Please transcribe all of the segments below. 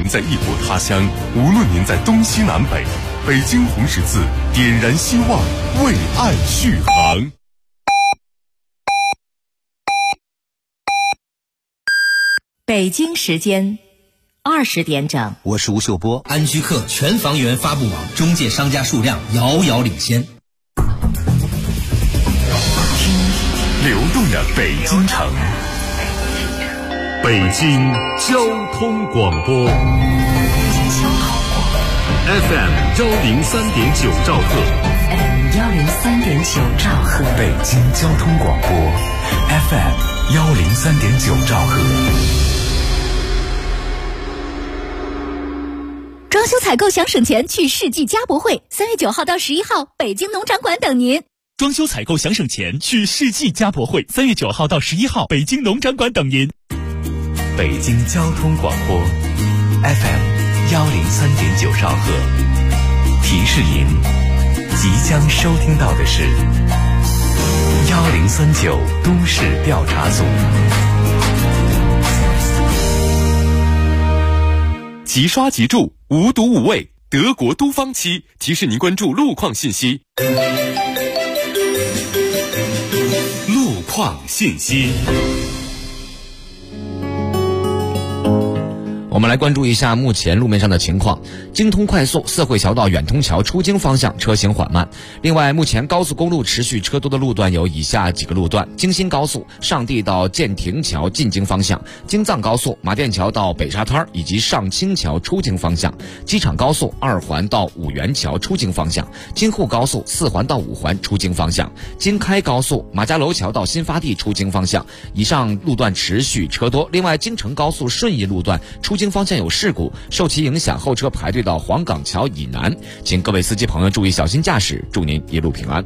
在异国他乡，无论您在东西南北，北京红十字点燃希望，为爱续航。 北京时间20点整， 我是吴秀波。 安居客全房源发布网中介商家数量遥遥领先。 流动的北京城，北京交通广播 FM 103.9兆赫 103.9兆赫， 北京交通广播 FM 103.9兆赫。 装修采购想省钱，去世纪家博会，3月9号到11号，北京农场馆等您。 装修采购想省钱，去世纪家博会，3月9号到11号，北京农场馆等您。 北京交通广播 FM 103.9兆赫，提示您，即将收听到的是1039都市调查组。 即刷即住，无毒无味，德国都芳漆提示您关注路况信息。路况信息。 我们来关注一下目前路面上的情况。京通快速四惠桥到远通桥出京方向车行缓慢。另外，目前高速公路持续车多的路段有以下几个路段：京新高速上地到建亭桥进京方向，京藏高速马甸桥到北沙滩以及上清桥出京方向，机场高速2环到五元桥出京方向，京沪高速4环到5环出京方向，京开高速马家楼桥到新发地出京方向。以上路段持续车多。另外，京承高速顺义路段出京方向有事故，受其影响，后车排队到黄岗桥以南，请各位司机朋友注意小心驾驶，祝您一路平安。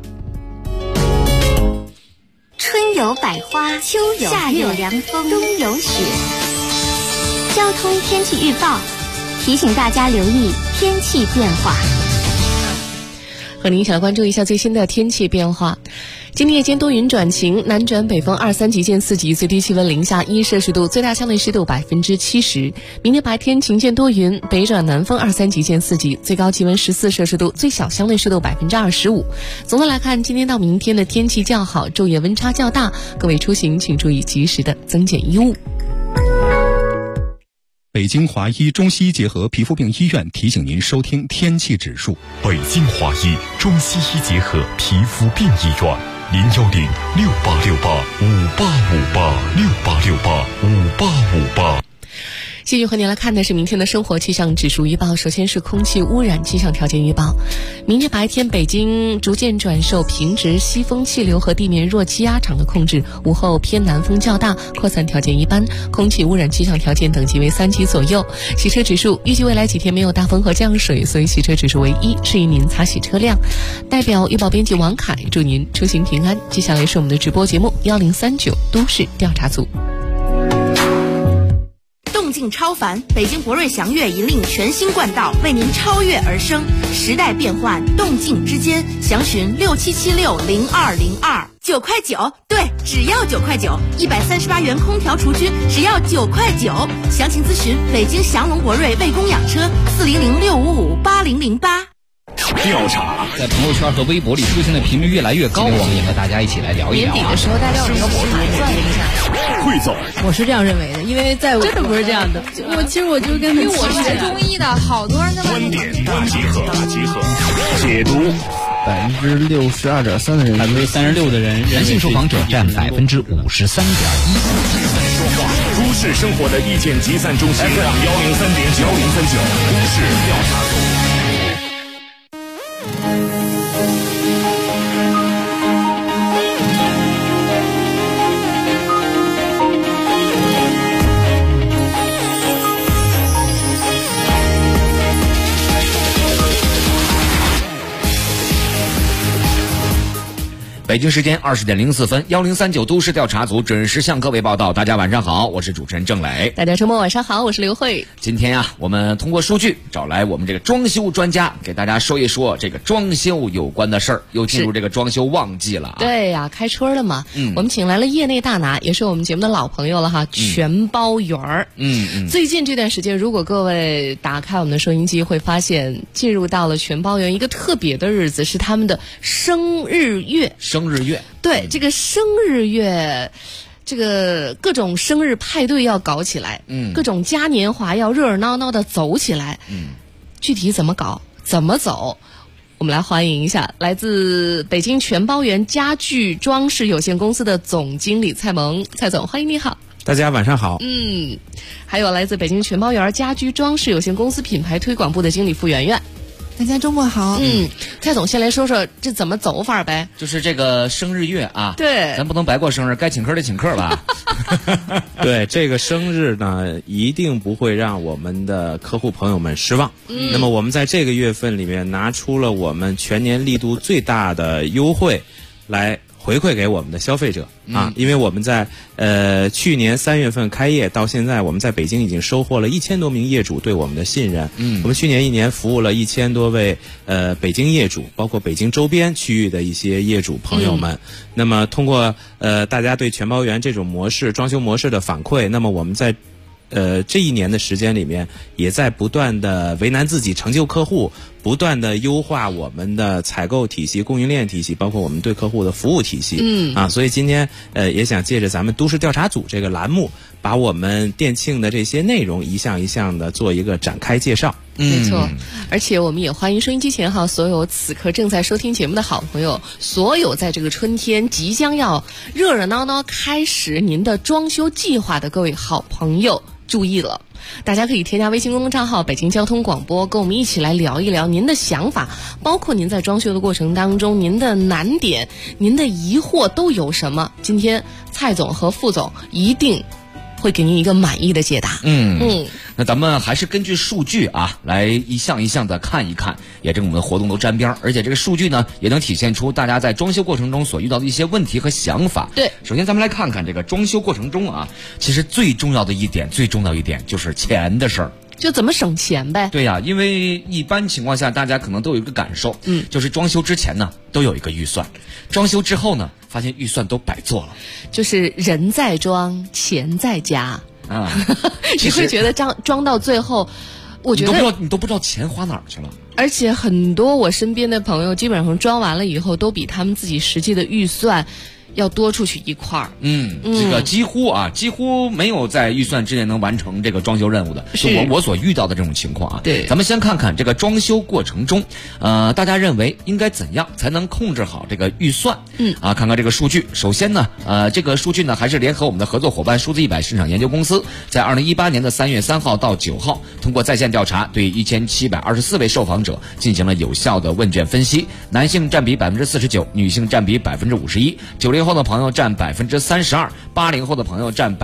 春有百花，秋有夏有凉风，冬有雪。交通天气预报提醒大家留意天气变化。 和您一起来关注一下最新的天气变化。今天夜间多云转晴，南转北风2、3级见4级，最低气温0下1摄氏度，最大相对湿度70%。明天白天晴间多云，北转南风2、3级见4级，最高气温14摄氏度，最小相对湿度25%。总的来看，今天到明天的天气较好，昼夜温差较大，各位出行请注意及时的增减衣物。 北京华医中西医结合皮肤病医院提醒您收听天气指数。 北京华医中西医结合皮肤病医院，086858585868585858。 继续和您来看的是明天的生活气象指数预报。首先是空气污染气象条件预报。明天白天北京逐渐转受平直西风气流和地面弱气压场的控制，午后偏南风较大，扩散条件一般，空气污染气象条件等级为3级左右。洗车指数预计未来几天没有大风和降水，所以洗车指数为1，适宜您擦洗车辆。代表预报编辑王凯祝您出行平安。接下来是我们的直播节目1039都市调查组。 动静超凡，北京博瑞祥悦引领全新冠道，为您超越而生。时代变幻，动静之间，详询67760202，9块9，对，只要9块9，138元空调除菌，只要9块9。详情咨询北京祥龙博瑞卫工养车，400655808。 调查在朋友圈和微博里出现的频率越来越高，我们也和大家一起来聊一聊。 年底的时候，大家有没有盘算一下？ 汇总， 我是这样认为的，因为在我真的不是这样的。我就跟因为我是学中医的，好多人都观点大集合，解读。 62.3%的人 ，36%的人， 男性受访者占53.1%。 都市生活的意见集散中心，103.9，103.9都市调查组。 北京时间20点04分，1039都市调查组准时向各位报道。大家晚上好，我是主持人郑磊。 大家周末晚上好，我是刘慧。 今天啊，我们通过数据找来我们这个装修专家，给大家说一说这个装修有关的事儿。又进入这个装修旺季了啊！ 对呀，开春了嘛。我们请来了业内大拿，也是我们节目的老朋友了哈，全包园儿。最近这段时间，如果各位打开我们的收音机，会发现进入到了全包园一个特别的日子，是他们的生日月。 生日月， 对，这个生日月，这个各种生日派对要搞起来，各种嘉年华要热热闹闹的走起来，具体怎么搞，怎么走？我们来欢迎一下来自北京全包园家具装饰有限公司的总经理蔡萌，蔡总，欢迎你好。 大家晚上好。 还有来自北京全包园家居装饰有限公司品牌推广部的经理付媛媛。 大家周末好。 蔡总先来说说这怎么走法呗？ 就是这个生日月啊， 对， 咱不能白过生日，该请客得请客吧。 对，这个生日呢，一定不会让我们的客户朋友们失望。那么我们在这个月份里面拿出了我们全年力度最大的优惠来回馈给我们的消费者啊，因为我们在去年3月份开业到现在，我们在北京已经收获了1000多名业主对我们的信任。我们去年1年服务了1000多位北京业主，包括北京周边区域的一些业主朋友们。那么通过大家对全包园这种模式装修模式的反馈，那么我们在这1年的时间里面，也在不断的为难自己，成就客户，不断的优化我们的采购体系、供应链体系，包括我们对客户的服务体系。所以今天也想借着咱们都市调查组这个栏目，把我们店庆的这些内容一项一项的做一个展开介绍。 没错，而且我们也欢迎收音机前所有此刻正在收听节目的好朋友，所有在这个春天即将要热热闹闹开始您的装修计划的各位好朋友。注意了，大家可以添加微信公众账号北京交通广播，跟我们一起来聊一聊您的想法，包括您在装修的过程当中您的难点、您的疑惑都有什么。今天蔡总和副总一定会给您一个满意的解答。 那咱们还是根据数据啊，来一项一项的看一看，也跟我们的活动都沾边，而且这个数据呢，也能体现出大家在装修过程中所遇到的一些问题和想法。 对， 首先咱们来看看这个装修过程中啊，其实最重要一点就是钱的事儿。 就怎么省钱呗？ 对呀，因为一般情况下，大家可能都有一个感受，就是装修之前呢都有一个预算，装修之后呢，发现预算都白做了。 就是人在装，钱在加啊， 你会觉得装到最后，我觉得你都不知道钱花哪儿去了。 而且很多我身边的朋友，基本上装完了以后，都比他们自己实际的预算要多出去一块儿。 这个几乎没有在预算之内能完成这个装修任务的，是我所遇到的这种情况啊。 对， 咱们先看看这个装修过程中，大家认为应该怎样才能控制好这个预算？看看这个数据。首先呢，这个数据呢还是联合我们的合作伙伴数字100市场研究公司，在2018年的3月3号到9号，通过在线调查，对1724位受访者进行了有效的问卷分析，男性占比49%，女性占比51%，90后的朋友占32%，80后的朋友占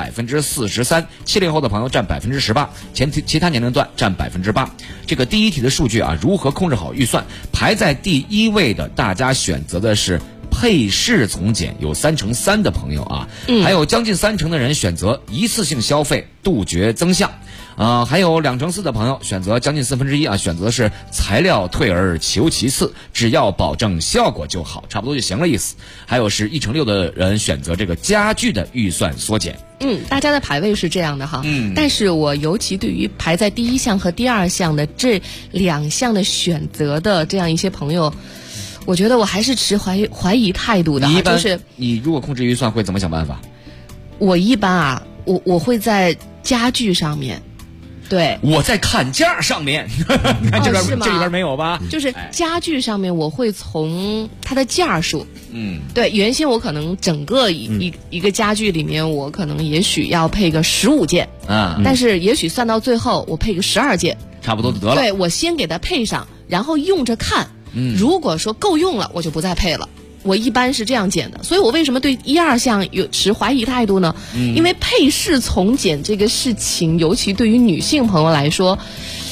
43%，70后的朋友占18%，其他年龄段占8%。这个第一题的数据啊，如何控制好预算？排在第1位的，大家选择的是配饰从简，有3%的朋友啊，还有将近30%的人选择一次性消费，杜绝增项。还有2%的朋友选择将近1/4啊，选择的是材料退而求其次，只要保证效果就好，差不多就行了意思。还有是1/6的人选择这个家具的预算缩减。 大家的排位是这样的哈。但是我尤其对于排在第1项和第2项的这2项的选择的这样一些朋友，我觉得我还是持怀疑态度的。就是你如果控制预算会怎么想办法？ 我一般啊，我会在家具上面。对， 我在砍价上面，你看这里边没有吧？ 就是家具上面，我会从它的件数。对，原先我可能整个一个家具里面，我可能也许要配个15件啊，但是也许算到最后，我配个12件， 差不多就得了。 对，我先给它配上，然后用着看。如果说够用了，我就不再配了。我一般是这样减的，所以我为什么对1、2项有持怀疑态度呢？因为配饰从简这个事情，尤其对于女性朋友来说，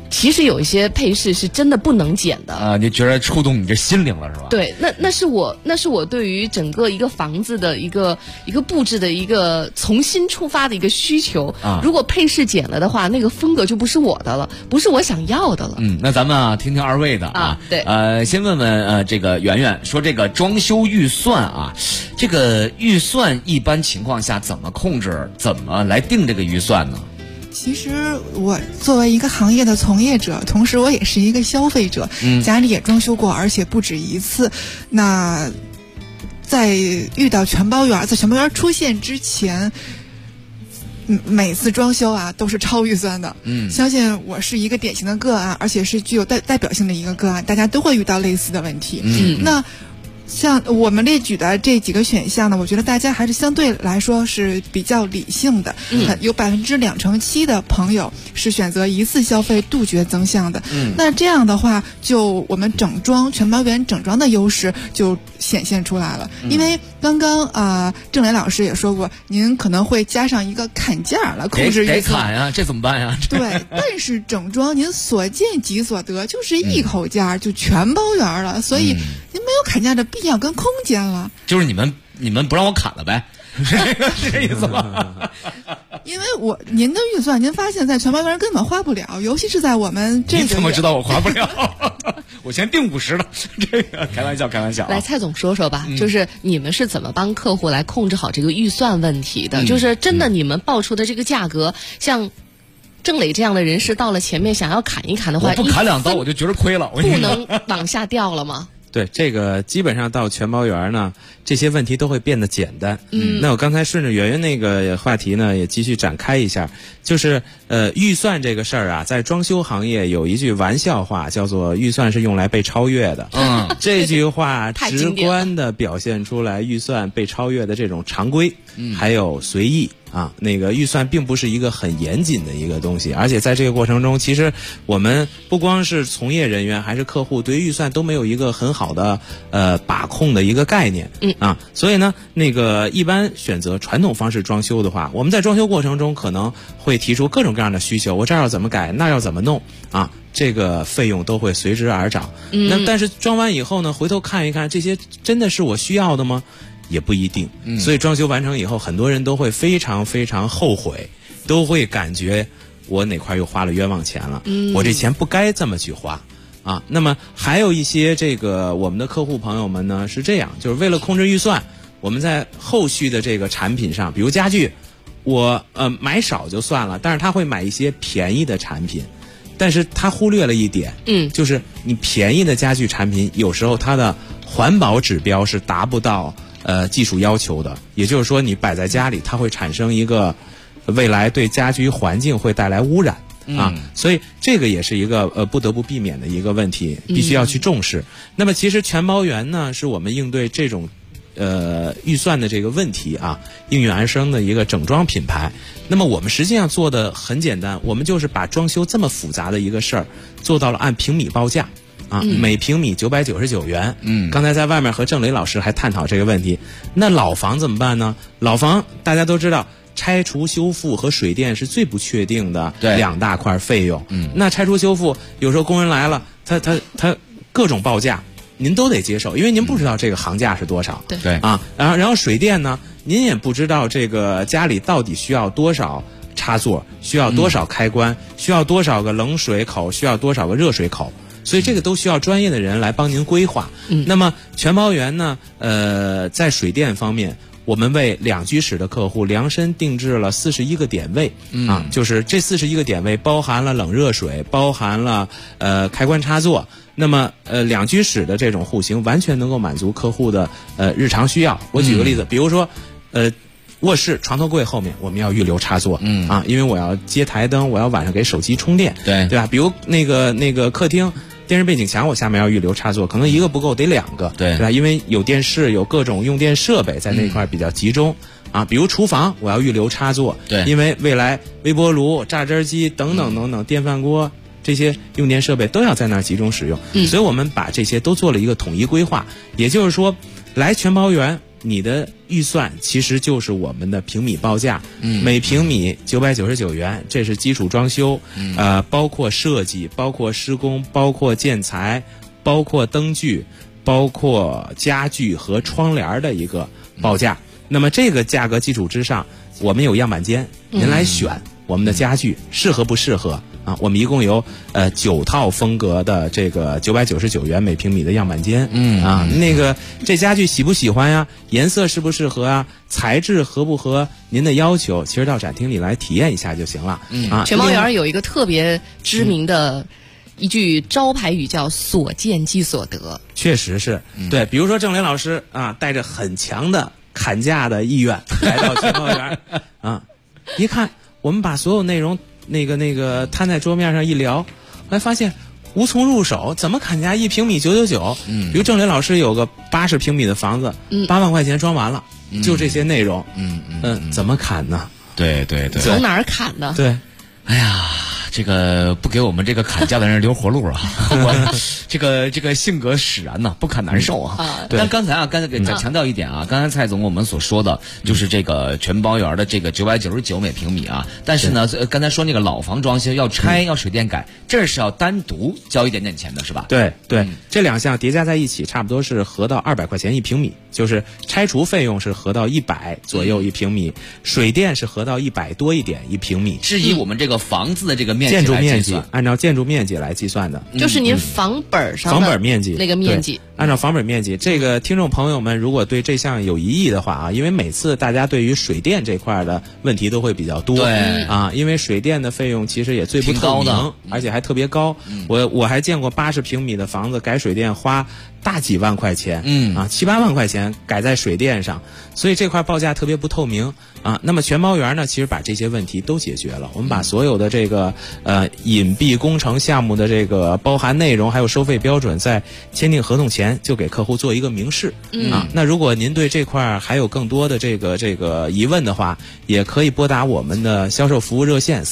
其实有一些配饰是真的不能减的啊，你觉得触动你这心灵了是吧？ 对，那是我对于整个一个房子的一个布置的一个重新出发的一个需求啊。如果配饰减了的话，那个风格就不是我的了，不是我想要的了。 那咱们听听二位的啊。 对， 先问问这个圆圆说，这个装修预算啊，这个预算一般情况下怎么控制，怎么来定这个预算呢？ 其实我作为一个行业的从业者，同时我也是一个消费者，家里也装修过，而且不止一次。那在遇到全包圆，在全包圆出现之前，每次装修啊都是超预算的。相信我是一个典型的个案，而且是具有代表性的一个个案，大家都会遇到类似的问题。那像我们列举的这几个选项呢，我觉得大家还是相对来说是比较理性的。有2%-7%的朋友是选择一次消费杜绝增项的。那这样的话，就我们整装全包圆整装的优势就显现出来了。因为刚刚郑磊老师也说过，您可能会加上一个砍价来控制预算。 给砍呀，这怎么办呀？ 对，但是整装您所见即所得，就是一口价就全包圆了，所以您没有砍价的必要跟空间了。 就是你们不让我砍了呗，是这意思吗？ 因为您的预算，您发现在全包圆根本花不了，尤其是在我们这个。 你怎么知道我花不了？我先定50的，这个开玩笑。 来，蔡总说说吧，就是你们是怎么帮客户来控制好这个预算问题的？就是真的你们报出的这个价格，像郑磊这样的人士到了前面想要砍一砍的话， 我不砍2刀我就觉得亏了， 不能往下掉了吗？ 对，这个基本上到全包圆呢，这些问题都会变得简单。那我刚才顺着圆圆那个话题呢，也继续展开一下，就是预算这个事儿啊，在装修行业有一句玩笑话，叫做预算是用来被超越的。这句话直观地表现出来预算被超越的这种常规，还有随意。那个预算并不是一个很严谨的一个东西，而且在这个过程中，其实我们不光是从业人员还是客户，对于预算都没有一个很好的把控的一个概念。所以呢，那个一般选择传统方式装修的话，我们在装修过程中可能会提出各种各样的需求，我这儿要怎么改，那儿要怎么弄这个费用都会随之而涨。那但是装完以后呢，回头看一看，这些真的是我需要的吗？也不一定。所以装修完成以后，很多人都会非常非常后悔，都会感觉我哪块又花了冤枉钱了，我这钱不该这么去花那么还有一些这个我们的客户朋友们呢是这样，就是为了控制预算，我们在后续的这个产品上，比如家具，我买少就算了，但是他会买一些便宜的产品，但是他忽略了一点，就是你便宜的家具产品有时候它的环保指标是达不到技术要求的，也就是说你摆在家里，它会产生一个未来对家居环境会带来污染所以这个也是一个不得不避免的一个问题，必须要去重视。那么其实全包圆呢，是我们应对这种预算的这个问题应运而生的一个整装品牌。那么我们实际上做的很简单，我们就是把装修这么复杂的一个事儿做到了按平米报价每平米999元。刚才在外面和郑磊老师还探讨这个问题。那老房怎么办呢？老房大家都知道，拆除修复和水电是最不确定的2大块费用。那拆除修复有时候工人来了，他各种报价您都得接受，因为您不知道这个行价是多少。 对然后水电呢，您也不知道这个家里到底需要多少插座，需要多少开关，需要多少个冷水口，需要多少个热水口，所以这个都需要专业的人来帮您规划。那么全包圆呢，在水电方面，我们为2居室的客户量身定制了41个点位就是这41个点位包含了冷热水，包含了开关插座。那么2居室的这种户型完全能够满足客户的日常需要。我举个例子，比如说卧室床头柜后面我们要预留插座因为我要接台灯，我要晚上给手机充电，对吧？比如那个客厅电视背景墙，我下面要预留插座，可能一个不够，得2个，对吧？因为有电视，有各种用电设备在那块比较集中比如厨房我要预留插座，对，因为未来微波炉、榨汁机等等等等电饭锅这些用电设备都要在那儿集中使用，所以我们把这些都做了一个统一规划。也就是说，来全包圆你的预算其实就是我们的平米报价，每平米999元，这是基础装修，包括设计，包括施工，包括建材，包括灯具，包括家具和窗帘的一个报价。那么这个价格基础之上，我们有样板间，您来选我们的家具适合不适合啊？我们一共有9套风格的这个999元每平米的样板间，那个这家具喜不喜欢呀？颜色适不适合啊？材质合不合您的要求？其实到展厅里来体验一下就行了。 全包园有一个特别知名的一句招牌语叫"所见即所得"， 确实是对。比如说郑林老师啊，带着很强的砍价的意愿来到全包园啊，一看我们把所有内容那个摊在桌面上一聊，后来发现无从入手，怎么砍价？1平米999。比如郑林老师有个80平米的房子，8万块钱装完了，就这些内容，怎么砍呢？ 对， 从哪儿砍呢？ 对， 哎呀。这个不给我们这个砍价的人留活路啊！我这个性格使然呐，不砍难受啊。但刚才给再强调一点啊，刚才蔡总我们所说的就是这个全包园的这个999每平米啊，但是呢，刚才说那个老房装修要拆要水电改，这是要单独交一点点钱的是吧？ 对，这两项叠加在一起，差不多是合到200块钱1平米，就是拆除费用是合到100左右1平米，水电是合到100多一点1平米， 是以我们这个房子的这个建筑面积按照建筑面积来计算的， 就是您房本上的房本面积那个面积， 按照房本面积。这个听众朋友们如果对这项有疑义的话啊，因为每次大家对于水电这块的问题都会比较多， 对啊，因为水电的费用其实也最不透明，而且还特别高。我还见过80平米的房子改水电花大几万块钱，7、8万块钱改在水电上，所以这块报价特别不透明啊。那么全包园呢，其实把这些问题都解决了。我们把所有的这个隐蔽工程项目的这个包含内容还有收费标准，在签订合同前就给客户做一个明示啊。那如果您对这块还有更多的这个疑问的话，也可以拨打我们的销售服务热线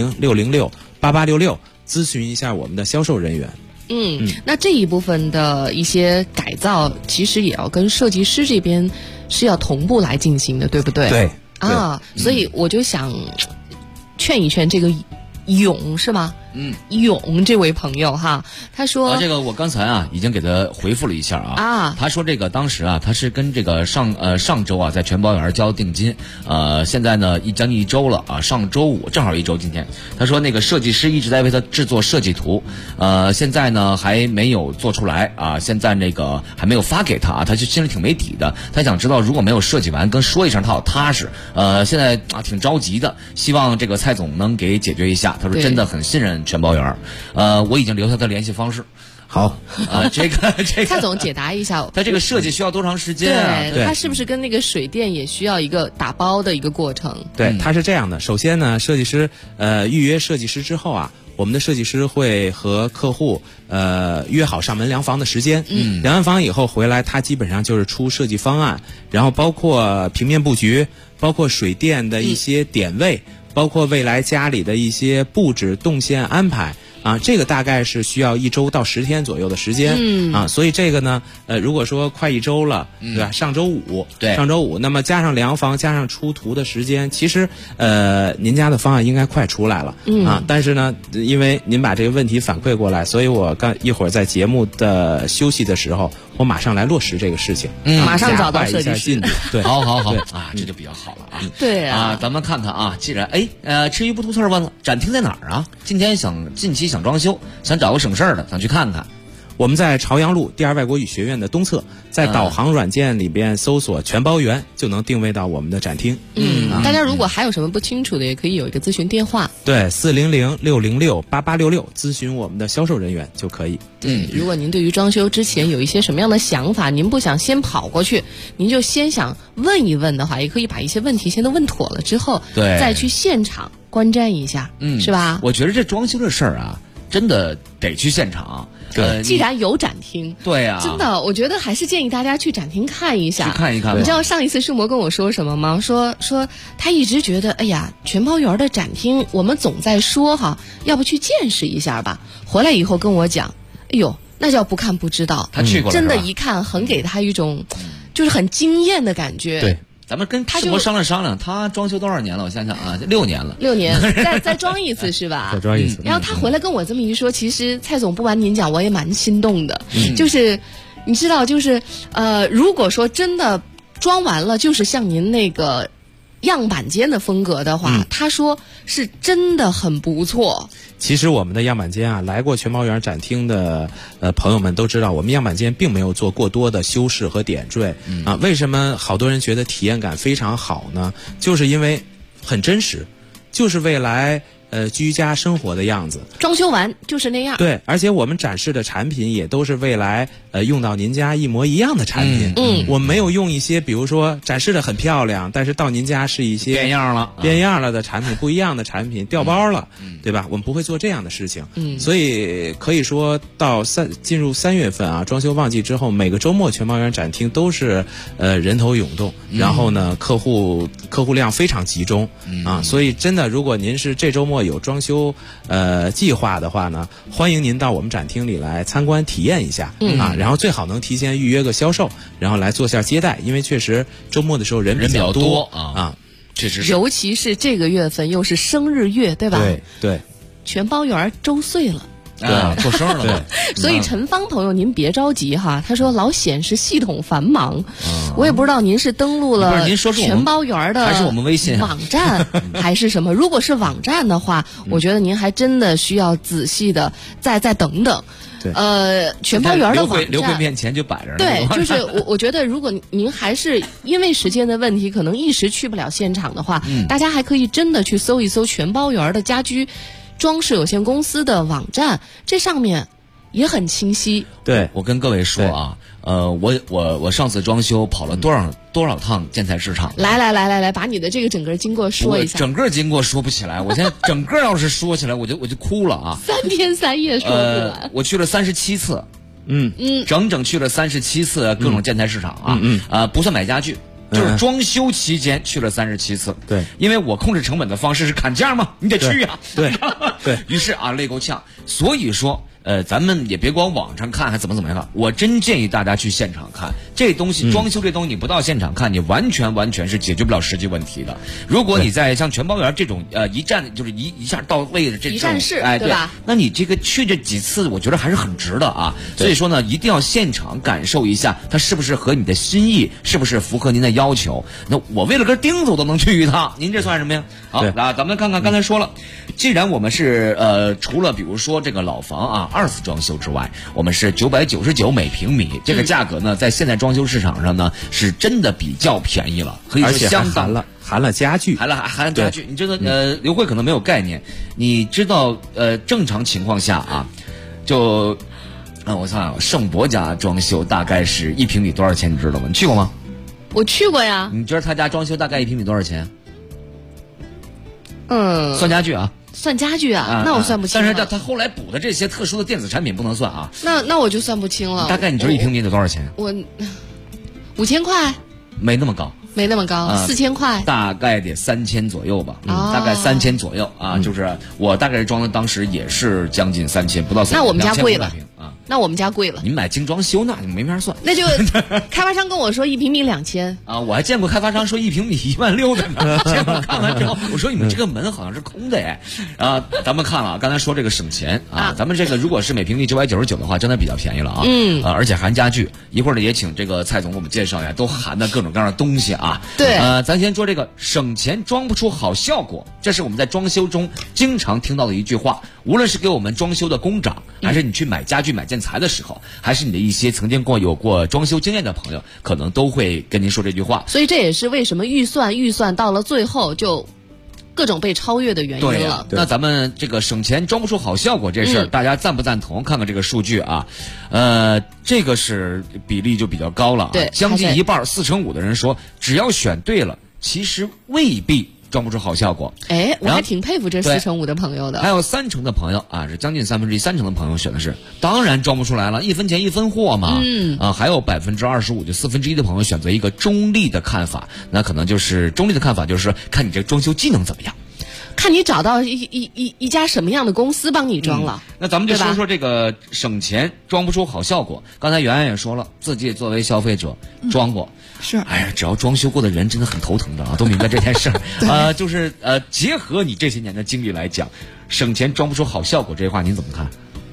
400-606-8866咨询一下我们的销售人员。 那这一部分的一些改造，其实也要跟设计师这边是要同步来进行的，对不对？ 对啊，所以我就想劝一劝这个勇是吗？勇这位朋友哈，他说这个我刚才已经给他回复了一下啊，他说这个当时他是跟这个上周在全包园交定金，现在呢将近1周了啊，上周五正好1周今天，他说那个设计师一直在为他制作设计图，现在呢还没有做出来啊，现在那个还没有发给他他就心里挺没底的，他想知道如果没有设计完跟说一声他好踏实，现在挺着急的，希望这个蔡总能给解决一下，他说真的很信任全包园，我已经留下他的联系方式。 好这个蔡总解答一下， 他这个设计需要多长时间啊？ 对，他是不是跟那个水电也需要一个打包的一个过程？ 对，他是这样的。首先呢，设计师预约设计师之后啊，我们的设计师会和客户约好上门量房的时间，量完房以后回来，他基本上就是出设计方案，然后包括平面布局，包括水电的一些点位，包括未来家里的一些布置动线安排。这个大概是需要1周到10天左右的时间，所以这个呢，如果说快1周了，对吧？上周五，那么加上量房，加上出图的时间，其实您家的方案应该快出来了，但是呢，因为您把这个问题反馈过来，所以我一会儿在节目的休息的时候，我马上来落实这个事情， 马上找到设计师， 对， 好这就比较好了啊。 对咱们看看啊，既然吃鱼不吐刺问了，展厅在哪儿啊？近期想装修，想找个省事儿的，想去看看。 我们在朝阳路第2外国语学院的东侧，在导航软件里边搜索全包园，就能定位到我们的展厅。 大家如果还有什么不清楚的，也可以有一个咨询电话， 对，400-606-8866，咨询我们的销售人员就可以。 如果您对于装修之前有一些什么样的想法，您不想先跑过去，您就先想问一问的话，也可以把一些问题先都问妥了之后，再去现场观瞻一下，是吧？ 我觉得这装修的事儿啊，真的得去现场。 既然有展厅， 对啊， 真的，我觉得还是建议大家去展厅看一下， 去看一看。 你知道上一次世博跟我说什么吗？说他一直觉得，哎呀，全包园的展厅，我们总在说要不去见识一下吧。回来以后跟我讲，哎呦，那叫不看不知道。 他去过了， 真的，一看很给他一种就是很惊艳的感觉。 对。咱们跟世博商量，他装修多少年了？我想想啊，6年了。 6年，再装一次是吧？ 再装一次。 然后他回来跟我这么一说，其实蔡总不瞒您讲，我也蛮心动的。就是你知道，就是如果说真的装完了，就是像您那个样板间的风格的话，他说是真的很不错。 其实我们的样板间啊，来过全包园展厅的朋友们都知道，我们样板间并没有做过多的修饰和点缀啊。为什么好多人觉得体验感非常好呢？就是因为很真实，就是未来居家生活的样子。 装修完就是那样。 对，而且我们展示的产品也都是未来用到您家一模一样的产品。我们没有用一些比如说展示的很漂亮，但是到您家是一些变样了的产品，不一样的产品掉包了，对吧？我们不会做这样的事情。所以可以说到进入3月份啊，装修旺季之后，每个周末全包园展厅都是人头涌动，然后呢客户量非常集中啊。所以真的，如果您是这周末有装修计划的话呢，欢迎您到我们展厅里来参观体验一下啊，然后最好能提前预约个销售，然后来做下接待，因为确实周末的时候人比较多啊，确实是， 尤其是这个月份又是生日月，对吧？ 对， 全包园周岁了。 过生日了。 所以陈芳朋友您别着急哈，他说老显示系统繁忙，我也不知道您是登录了全包园的还是我们微信网站还是什么。如果是网站的话，我觉得您还真的需要仔细的再等等。全包园的网站刘慧面前就摆着呢。 对，就是我觉得如果您还是因为时间的问题，可能一时去不了现场的话，大家还可以真的去搜一搜全包园的家居装饰有限公司的网站，这上面也很清晰。 对，我跟各位说啊，我上次装修跑了多少趟建材市场？ 来，把你的这个整个经过说一下。 整个经过说不起来，我现在整个要是说起来，我就哭了啊 ！3天3夜说不完。 我去了37次，整整去了37次各种建材市场啊，不算买家具。就是装修期间去了37次， 对， 因为我控制成本的方式是砍价嘛，你得去啊， 对， 于是啊累够呛，所以说咱们也别光网上看还怎么样，我真建议大家去现场看这东西。装修这东西你不到现场看，你完全是解决不了实际问题的。如果你在像全包园这种一站就是一下到位的这种一站式， 对吧？那你这个去这几次，我觉得还是很值的啊。所以说呢，一定要现场感受一下，它是不是合你的心意，是不是符合您的要求。那我为了根钉子我都能去一趟，您这算什么呀？好，那咱们看看刚才说了，既然我们是除了比如说这个老房啊2次装修之外，我们是999每平米，这个价格呢，在现在装修市场上呢，是真的比较便宜了，可以说相当含了家具， 含了家具。你知道刘慧可能没有概念，你知道正常情况下啊，就我想盛博家装修大概是1平米多少钱，你知道吗？你去过吗？ 我去过呀。 你觉得他家装修大概1平米多少钱？算家具啊。 算家具啊，那我算不清了。 但是他后来补的这些特殊的电子产品不能算啊。 那我就算不清了。 大概你觉得1平米得多少钱？ 我5000块。 没那么高，4000块，大概得3000左右吧。大概3000左右啊，就是我大概装的当时也是将近3000，不到3000。 那我们家贵了啊。那我们家贵了。 您买精装修那就没法算。 那就开发商跟我说1平米2000 啊，我还见过开发商说1平米16000的呢。结果看完之后，我说你们这个门好像是空的哎。咱们看了，刚才说这个省钱啊，咱们这个如果是每平米999的话，真的比较便宜了啊。而且含家具。一会儿呢也请这个蔡总给我们介绍一下，都含的各种各样的东西啊。 对。 咱先说这个省钱装不出好效果，这是我们在装修中经常听到的一句话。无论是给我们装修的工长，还是你去买家具买建材的时候，还是你的一些曾经有过装修经验的朋友，可能都会跟您说这句话。 所以这也是为什么预算到了最后就各种被超越的原因了。 那咱们这个省钱装不出好效果这事儿，大家赞不赞同？看看这个数据啊，这个是比例就比较高了啊，将近一半，45%的人说，只要选对了，其实未必装不出好效果。 我还挺佩服这45%的朋友的。 还有30%的朋友啊，是将近1/3， 30%的朋友选的是当然装不出来了，1分钱1分货嘛。还有25%，就1/4的朋友选择一个中立的看法，那可能就是中立的看法，就是说看你这装修技能怎么样。 看你找到一家什么样的公司帮你装了。 那咱们就说说这个省钱装不出好效果。刚才圆圆也说了，自己作为消费者装过。 是， 哎呀，只要装修过的人真的很头疼的啊，都明白这件事儿。就是结合你这些年的经历来讲，省钱装不出好效果这句话您怎么看？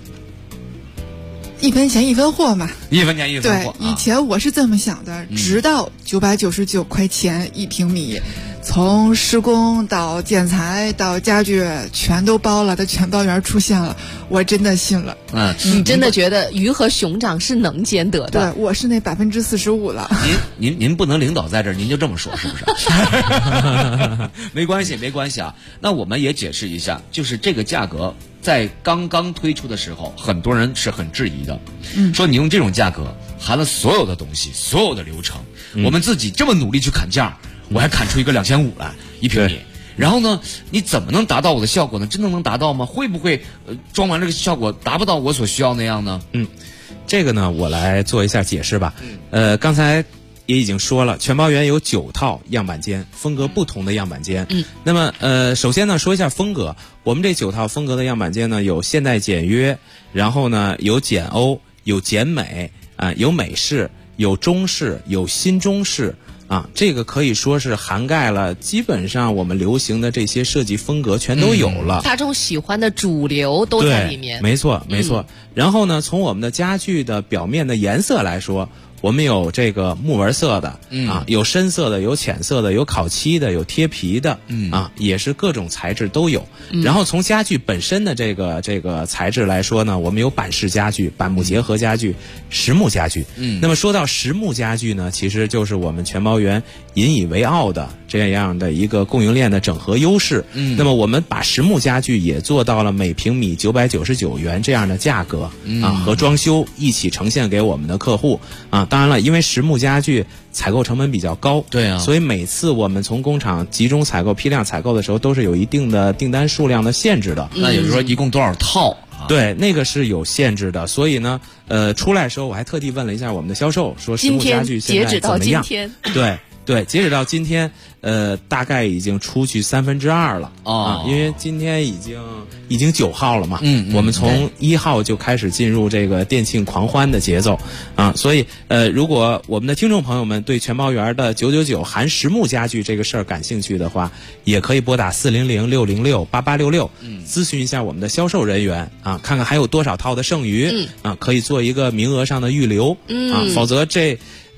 一分钱一分货嘛， 一分钱一分货。 对，以前我是这么想的，直到999块钱1平米，从施工到建材到家具全都包了的全包园出现了，我真的信了。 你真的觉得鱼和熊掌是能兼得的？ 对，我是那45%了。 您不能领导在这儿，您就这么说是不是？没关系啊。那我们也解释一下，就是这个价格在刚刚推出的时候，很多人是很质疑的，说你用这种价格含了所有的东西，所有的流程，我们自己这么努力去砍价，我还砍出一个2500来1平米。然后呢，你怎么能达到我的效果呢？真的能达到吗？会不会装完这个效果达不到我所需要那样呢？ 这个呢，我来做一下解释吧。刚才也已经说了，全包园有9套样板间，风格不同的样板间。那么首先呢，说一下风格。我们这9套风格的样板间呢，有现代简约，然后呢有简欧，有简美有美式，有中式，有新中式。这个可以说是涵盖了基本上我们流行的这些设计风格全都有了， 大众喜欢的主流都在里面。 没错。然后呢，从我们的家具的表面的颜色来说，我们有这个木纹色的有深色的，有浅色的，有烤漆的，有贴皮的也是各种材质都有。然后从家具本身的这个材质来说呢，我们有板式家具、板木结合家具、实木家具。那么说到实木家具呢，其实就是我们全包园引以为傲的这样的一个供应链的整合优势。那么我们把实木家具也做到了每平米999元这样的价格和装修一起呈现给我们的客户当然了，因为实木家具采购成本比较高， 对啊， 所以每次我们从工厂集中采购、批量采购的时候，都是有一定的订单数量的限制的。 那也就是说，一共多少套？ 对，那个是有限制的。所以呢，出来的时候我还特地问了一下我们的销售，说实木家具现在怎么样？对，截止到今天，大概已经出去2/3了因为今天已经9号了嘛，我们从1号就开始进入这个店庆狂欢的节奏所以如果我们的听众朋友们对全包园的999含实木家具这个事儿感兴趣的话，也可以拨打400-606-8866咨询一下我们的销售人员看看还有多少套的剩余可以做一个名额上的预留否则这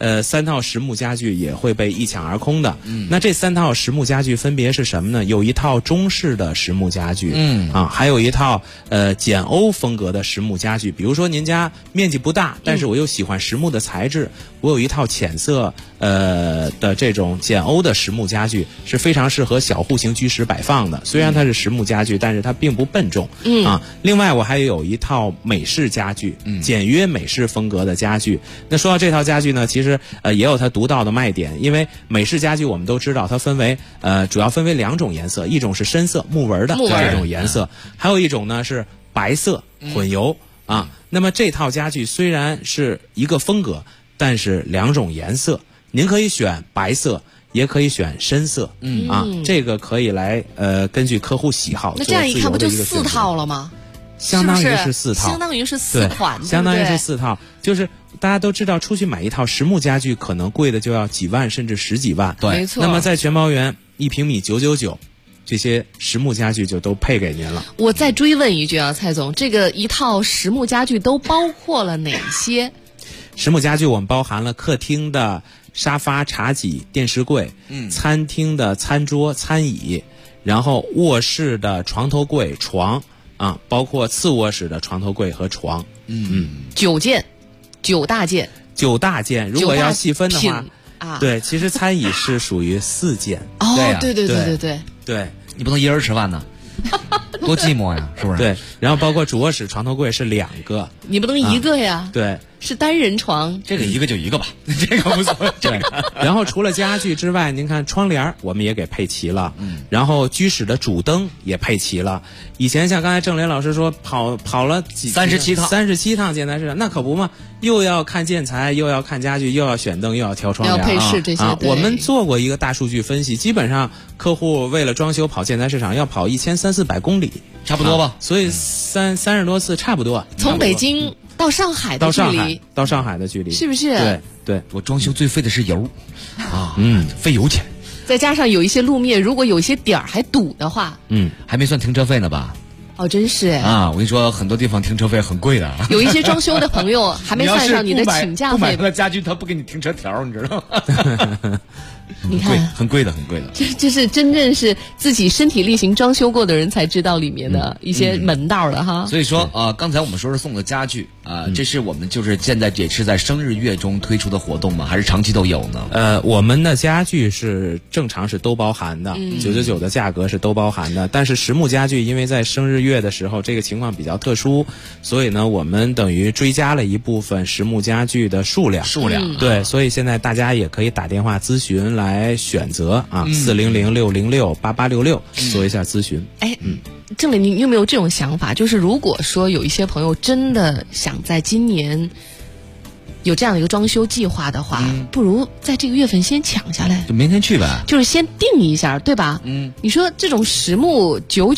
3套实木家具也会被一抢而空的。那这3套实木家具分别是什么呢？有一套中式的实木家具，还有一套简欧风格的实木家具。比如说您家面积不大，但是我又喜欢实木的材质，我有一套浅色的这种简欧的实木家具，是非常适合小户型居室摆放的。虽然它是实木家具，但是它并不笨重。另外我还有一套美式家具，简约美式风格的家具。那说到这套家具呢，其实也有它独到的卖点，因为美式家具我们都知道它主要分为2种颜色，一种是深色木纹的这种颜色，还有一种呢是白色混油那么这套家具虽然是一个风格，但是2种颜色，您可以选白色，也可以选深色这个可以来根据客户喜好。 那这样一看不就4套了吗？ 相当于是4套， 相当于是4款， 相当于是4套。就是大家都知道，出去买一套实木家具可能贵的就要几万甚至10几万。 对，没错。 那么在全包园1平米999，这些实木家具就都配给您了。 我再追问一句蔡总，这个一套实木家具都包括了哪些？ 实木家具我们包含了客厅的沙发、茶几、电视柜，餐厅的餐桌、餐椅，然后卧室的床头柜、床包括次卧室的床头柜和床。 9大件。 9大件，如果要细分的话对，其实餐椅是属于4件。 对， 你不能一人吃饭呢。多寂寞呀，是不是？ 对，然后包括主卧室床头柜是2个， 你不能一个呀。 对， 是单人床， 这个一个就一个吧，这个无所谓。 对，然后除了家具之外，您看窗帘我们也给配齐了，然后居室的主灯也配齐了。以前像刚才郑林老师说跑了37趟建材市场，那可不嘛，又要看建材，又要看家具，又要选灯，又要挑窗帘， 要配饰这些。 我们做过一个大数据分析，基本上客户为了装修跑建材市场要跑1300-400公里， 差不多吧。 所以30多次差不多。 从北京到上海的距离， 到上海的距离是不是？ 对， 对， 我装修最费的是油，费油钱。 再加上有一些路面，如果有一些点儿还堵的话， 还没算停车费呢吧？ 哦，真是哎！ 啊，我跟你说，很多地方停车费很贵的。 有一些装修的朋友还没算上你的请假费。 不买他的家具，他不给你停车条，你知道吗？ 你看， 很贵的。 这是真正是自己身体力行装修过的人才知道里面的一些门道的哈。 所以说刚才我们说是送的家具这是我们就是现在也是在生日月中推出的活动吗？还是长期都有呢？ 我们的家具是正常是都包含的，999的价格是都包含的。但是实木家具因为在生日月的时候这个情况比较特殊，所以呢我们等于追加了一部分实木家具的数量。对，所以现在大家也可以打电话咨询来选择400-606-8866做一下咨询。 郑磊，你有没有这种想法？就是如果说有一些朋友真的想在今年有这样的一个装修计划的话，不如在这个月份先抢下来， 就明天去呗， 就是先定一下，对吧？你说这种实木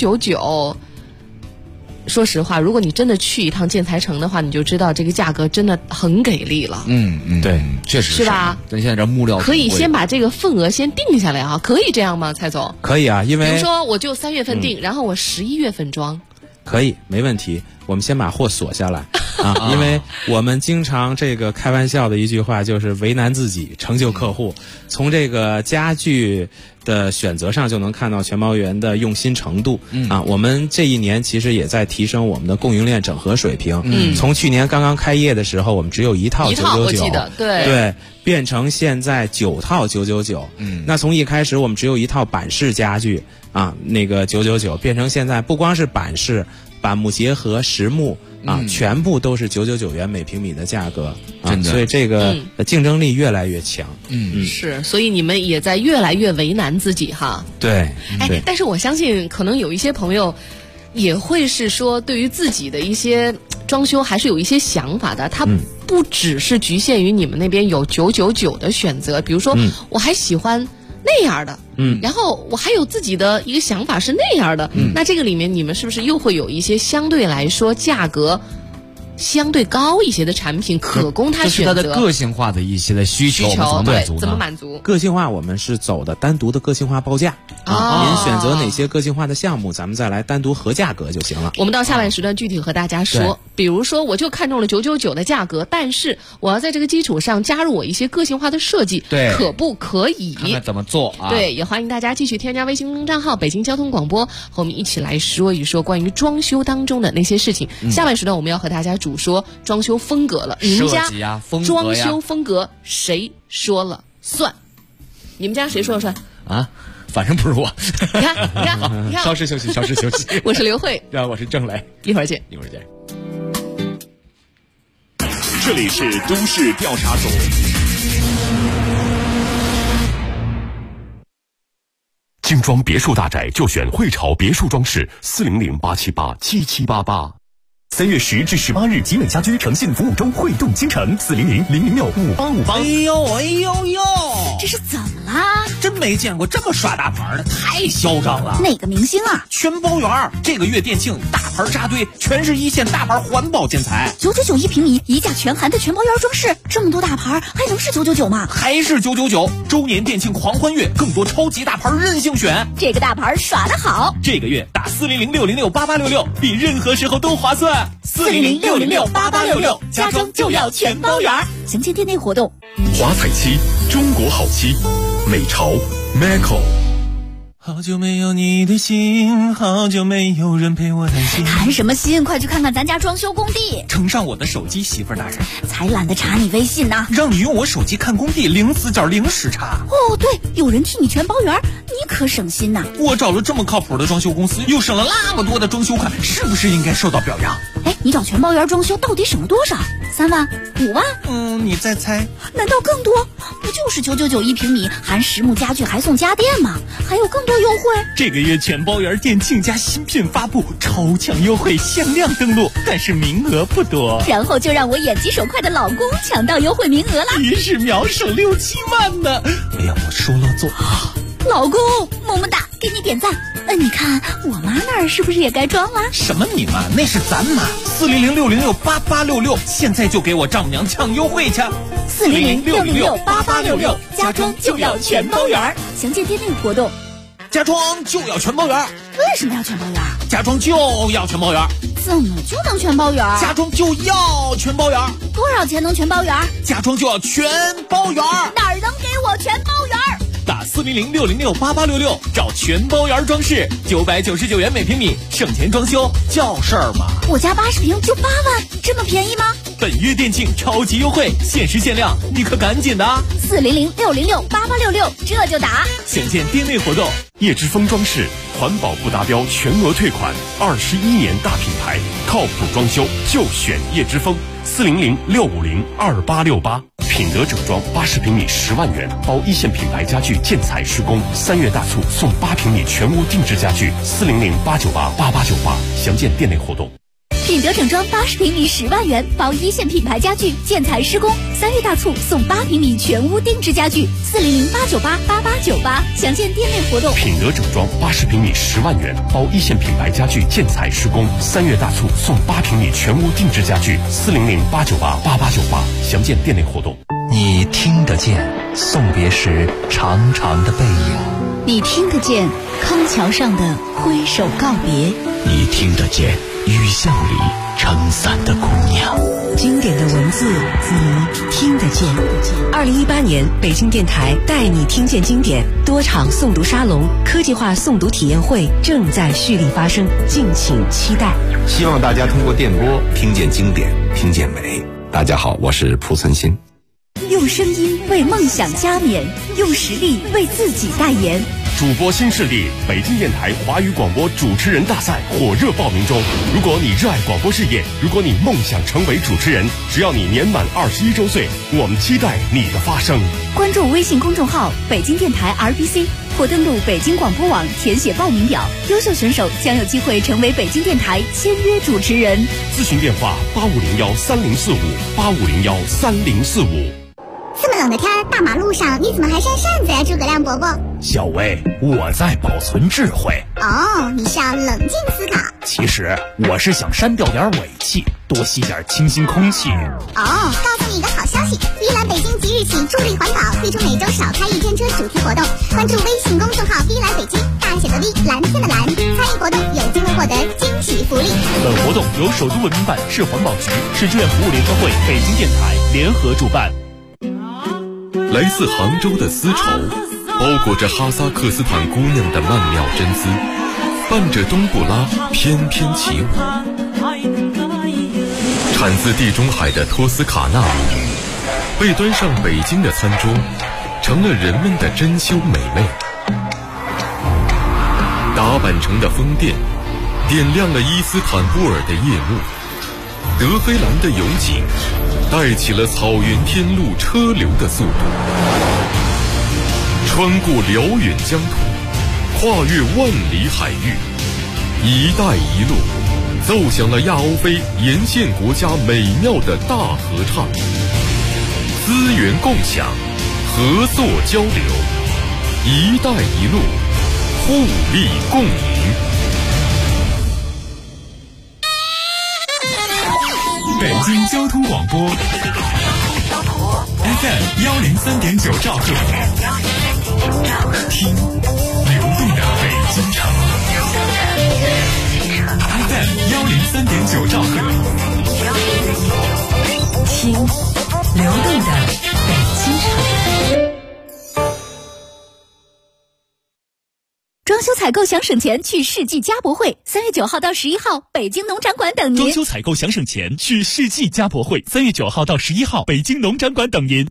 999。说实话，如果你真的去一趟建材城的话，你就知道这个价格真的很给力了。 对，确实是吧？ 咱现在这木料可以先把这个份额先定下来啊，可以这样吗，蔡总？ 可以啊，因为比如说我就3月份定，然后我11月份装， 可以，没问题。我们先把货锁下来因为我们经常这个开玩笑的一句话就是为难自己，成就客户。从这个家具的选择上就能看到全包园的用心程度我们这一年其实也在提升我们的供应链整合水平。从去年刚刚开业的时候，我们只有1套999， 我记得对，变成现在9套999。那从一开始我们只有1套板式家具那个999，变成现在不光是板式。板木结合实木全部都是999元每平米的价格所以这个竞争力越来越强。 是，所以你们也在越来越为难自己哈。 对， 但是我相信可能有一些朋友也会是说对于自己的一些装修还是有一些想法的，他不只是局限于你们那边有999的选择，比如说我还喜欢那样的，然后我还有自己的一个想法是那样的，那这个里面你们是不是又会有一些相对来说价格相对高一些的产品可供他选择？ 就是他的个性化的一些的需求怎么满足？ 个性化我们是走的单独的个性化报价您选择哪些个性化的项目，咱们再来单独核价格就行了。 我们到下半时段具体和大家说，比如说我就看中了999的价格，但是我要在这个基础上加入我一些个性化的设计，可不可以？ 看看怎么做对，也欢迎大家继续添加微信公众账号北京交通广播，和我们一起来说一说关于装修当中的那些事情。下半时段我们要和大家主说装修风格了，你们家装修风格谁说了算？你们家谁说了算啊？反正不是我。 你看， 稍事休息。 我是刘慧， 我是郑磊， 一会儿见。 这里是都市调查组。精装别墅大宅就选汇潮别墅装饰，400-878-7788。3月10至18日，集美家居诚信服务中汇动京城，400-006-5858。 哎呦， 这是怎么啦？ 真没见过这么耍大牌的，太嚣张了！ 哪个明星啊？ 全包园这个月店庆大牌扎堆，全是一线大牌环保建材 ，999一平米，一价全含的全包园装饰，这么多大牌还能是999吗？ 还是999！周年店庆狂欢月，更多超级大牌任性选， 这个大牌耍得好！ 这个月打400-606-8866，比任何时候都划算。400-606-8866，家装就要全包园。 详情店内活动。 华彩漆，中国好漆，美潮 Macco。 好久没有你的心，好久没有人陪我谈心。 谈什么心？快去看看咱家装修工地。 呈上我的手机，媳妇儿大人。 才懒得查你微信呢。 让你用我手机看工地，0死角0时差。 哦，对，有人替你全包圆，你可省心呐。 我找了这么靠谱的装修公司，又省了那么多的装修款，是不是应该受到表扬？ 哎，你找全包圆装修到底省了多少？3万、5万？ 你再猜？ 难道更多？不就是999一平米，含实木家具还送家电吗？还有更多优惠。 这个月全包园店庆加新品发布，超强优惠，限量登录，但是名额不多。 然后就让我眼疾手快的老公抢到优惠名额了， 一日秒省6-7万呢！哎呀，我说了做。 老公，么么哒，给你点赞。 你看我妈那儿是不是也该装了？ 什么你妈？那是咱妈。400-606-8866，现在就给我丈母娘抢优惠去。 400-606-8866，家装就要全包圆。详见店内活动。 家装就要全包圆。 为什么要全包圆？ 家装就要全包圆。 怎么就能全包圆？ 家装就要全包圆。 多少钱能全包圆？ 家装就要全包圆。 哪儿能给我全包圆？ 打400-606-8866，找全包圆装饰，999元每平米，省钱装修叫事儿吗？ 我家80平就8万，这么便宜吗？ 本月店庆超级优惠，限时限量，你可赶紧的 ！400-606-8866，这就打。 详见店内活动。 叶之峰装饰环保不达标全额退款，21年大品牌，靠谱装修就选叶之峰。400-650-2868，品德整装80平米10万元，包一线品牌家具建材施工，3月大促送8平米全屋定制家具，400-898-8898，详见店内活动。 品德整装80平米10万元，包一线品牌家具建材施工，3月大促送8平米全屋定制家具，400-898-8898，详见店内活动。 品德整装80平米10万元，包一线品牌家具建材施工，3月大促送8平米全屋定制家具，400-898-8898，详见店内活动。 你听得见送别时长长的背影， 你听得见康桥上的挥手告别， 你听得见雨巷里撑伞的姑娘。 经典的文字你听得见。2018年北京电台带你听见经典多场诵读沙龙、科技化诵读体验会正在蓄力发生，敬请期待。 希望大家通过电波听见经典，听见美。大家好，我是蒲存昕。 用声音为梦想加冕，用实力为自己代言。 主播新势力北京电台华语广播主持人大赛火热报名中。如果你热爱广播事业，如果你梦想成为主持人，只要你年满21周岁，我们期待你的发声。 关注微信公众号北京电台 RBC， 或登录北京广播网填写报名表，优秀选手将有机会成为北京电台签约主持人。 咨询电话8501-3045，8501-3045。 这么冷的天，大马路上你怎么还扇扇子呀，诸葛亮伯伯？ 小薇，我在保存智慧。 哦，你是要冷静思考。 其实我是想删掉点尾气，多吸点清新空气。 哦，告诉你一个好消息，依兰北京即日起助力环保，推出每周少开1天车主题活动。关注微信公众号依兰北京，大写的 V， 蓝天的蓝，参与活动有机会获得惊喜福利。 本活动由首都文明办、市环保局、市志愿服务联合会、北京电台联合主办。 来自杭州的丝绸，包裹着哈萨克斯坦姑娘的曼妙真姿，伴着冬不拉翩翩起舞。产自地中海的托斯卡纳米，被端上北京的餐桌，成了人们的珍馐美味。达坂城的风电，点亮了伊斯坦布尔的夜幕。德黑兰的油井，带起了草原天路车流的速度。穿过辽远疆土，跨越万里海域，一带一路奏响了亚欧非沿线国家美妙的大合唱。资源共享，合作交流，一带一路，互利共赢。 北京交通广播 FM103.9兆赫，听流动的北京城。FM103.9兆赫， 听流动的北京城。 装修采购想省钱，去世纪家博会，3月9号到11号，北京农展馆等您。 装修采购想省钱，去世纪家博会，3月9号到11号，北京农展馆等您。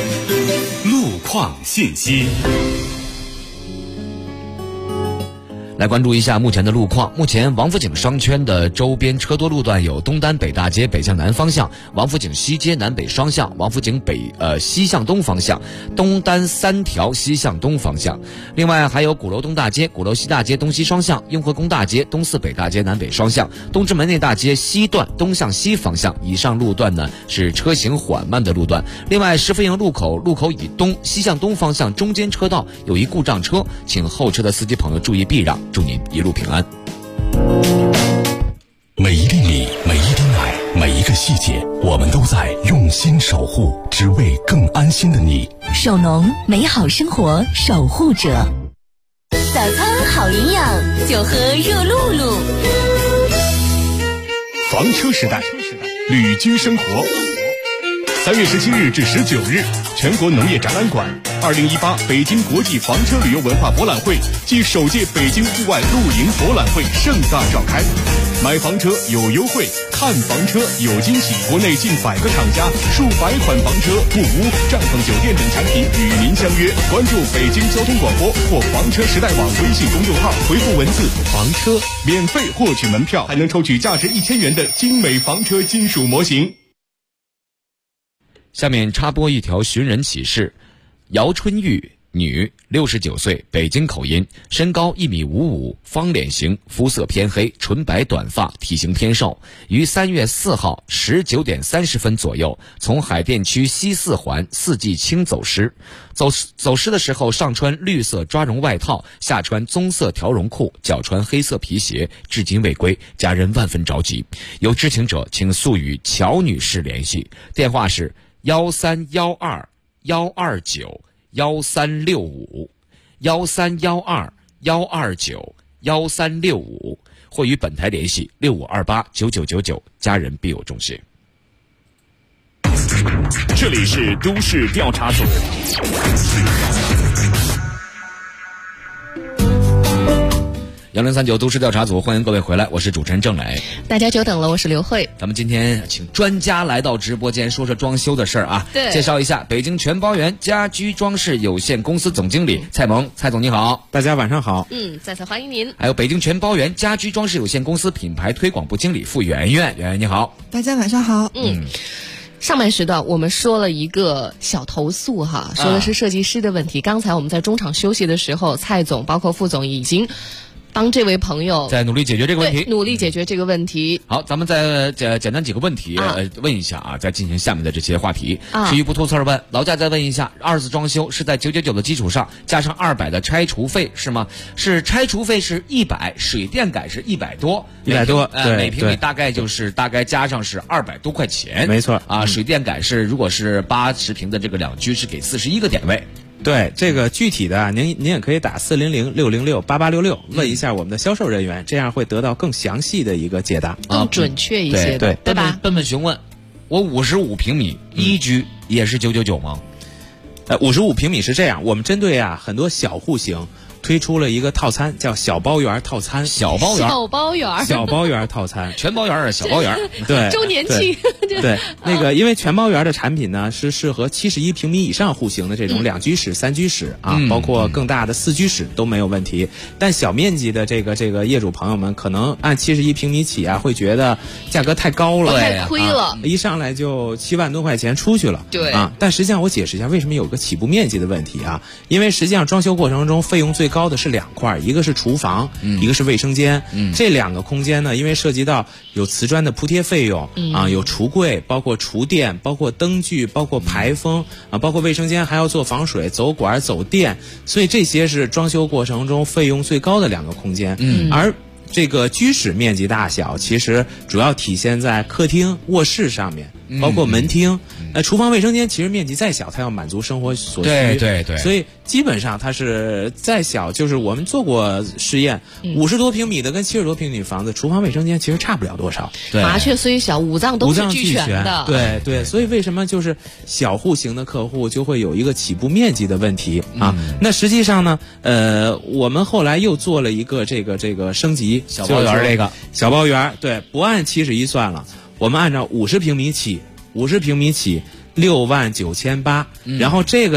路况信息。 来关注一下目前的路况。目前王府井商圈的周边车多路段有东单北大街北向南方向、王府井西街南北双向、王府井西向东方向、东单3条西向东方向。另外还有鼓楼东大街、鼓楼西大街东西双向、雍和宫大街、东四北大街南北双向、东直门内大街西段东向西方向。以上路段呢是车行缓慢的路段。另外石富营路口以东西向东方向中间车道有一故障车，请后车的司机朋友注意避让，祝您一路平安。 每一粒米，每一滴奶，每一个细节，我们都在用心守护，只为更安心的你。 手农，美好生活守护者。早餐好营养，就喝热露露。 房车时代，旅居生活。3月17日至19日，全国农业展览馆2018北京国际房车旅游文化博览会暨首届北京户外露营博览会盛大召开。买房车有优惠，看房车有惊喜。国内近100个厂家、数百款房车、木屋、帐篷酒店等产品与您相约。关注北京交通广播或房车时代网微信公众号，回复文字“房车”，免费获取门票，还能抽取价值1000元的精美房车金属模型。 下面插播一条寻人启事：姚春玉，女，69岁，北京口音，身高1.55米，方脸型，肤色偏黑，纯白短发，体型偏瘦。于3月4号19点30分左右，从海淀区西4环4季青走失。走失的时候，上穿绿色抓绒外套，下穿棕色条绒裤，脚穿黑色皮鞋，至今未归，家人万分着急。有知情者请速与乔女士联系，电话是1312-129-1365，1312-129-1365，或与本台联系6528-9999，家人必有重谢。 这里是都市调查组。 1039都市调查组，欢迎各位回来，我是主持人郑磊。 大家久等了，我是刘慧。 咱们今天请专家来到直播间，说说装修的事儿啊。 对， 介绍一下北京全包园家居装饰有限公司总经理蔡萌，蔡总你好。 大家晚上好。 再次欢迎您。 还有北京全包园家居装饰有限公司品牌推广部经理付媛媛，媛媛你好。 大家晚上好。 上半时段我们说了一个小投诉哈，说的是设计师的问题。刚才我们在中场休息的时候，蔡总包括副总已经帮这位朋友在努力解决这个问题， 努力解决这个问题。 好，咱们再简单几个问题问一下啊，再进行下面的这些话题。至于不吐刺儿问，劳驾再问一下，2次装修是在999的基础上加上200的拆除费是吗？是拆除费是100，水电改是100多 ，100多， 每平米大概加上是200多块钱， 没错啊。水电改是如果是80平的这个2居是给41个点位。 对，这个具体的您也可以打400-606-8866问一下我们的销售人员，这样会得到更详细的一个解答， 更准确一些的，对吧？ 奔询问，我55平米1居也是999吗 ？55平米是这样，我们针对很多小户型推出了一个套餐，叫小包园套餐。 小包园套餐， 全包园小包园， 对， 周年庆。 对，那个因为全包园的产品呢是适合71平米以上户型的这种2居室、3居室啊，包括更大的4居室都没有问题。但小面积的这个业主朋友们可能按71平米起会觉得价格太高了， 太亏了， 一上来就7万多块钱出去了。 对但实际上我解释一下为什么有个起步面积的问题啊，因为实际上装修过程中费用最高的是2块，一个是厨房，一个是卫生间。这2个空间呢，因为涉及到有瓷砖的铺贴费用有橱柜，包括厨电，包括灯具，包括排风包括卫生间还要做防水、走管、走电，所以这些是装修过程中费用最高的2个空间。而这个居室面积大小其实主要体现在客厅、卧室上面，包括门厅。厨房卫生间其实面积再小，它要满足生活所需。 对， 所以基本上它是再小，就是我们做过实验，50多平米的跟70多平米房子，厨房卫生间其实差不了多少。 麻雀虽小，五脏都是俱全的。 对，所以为什么就是小户型的客户就会有一个起步面积的问题啊？那实际上呢，我们后来又做了一个这个升级， 小包园这个小包园，对，不按71算了，我们按照50平米起，6万9800，然后这个呢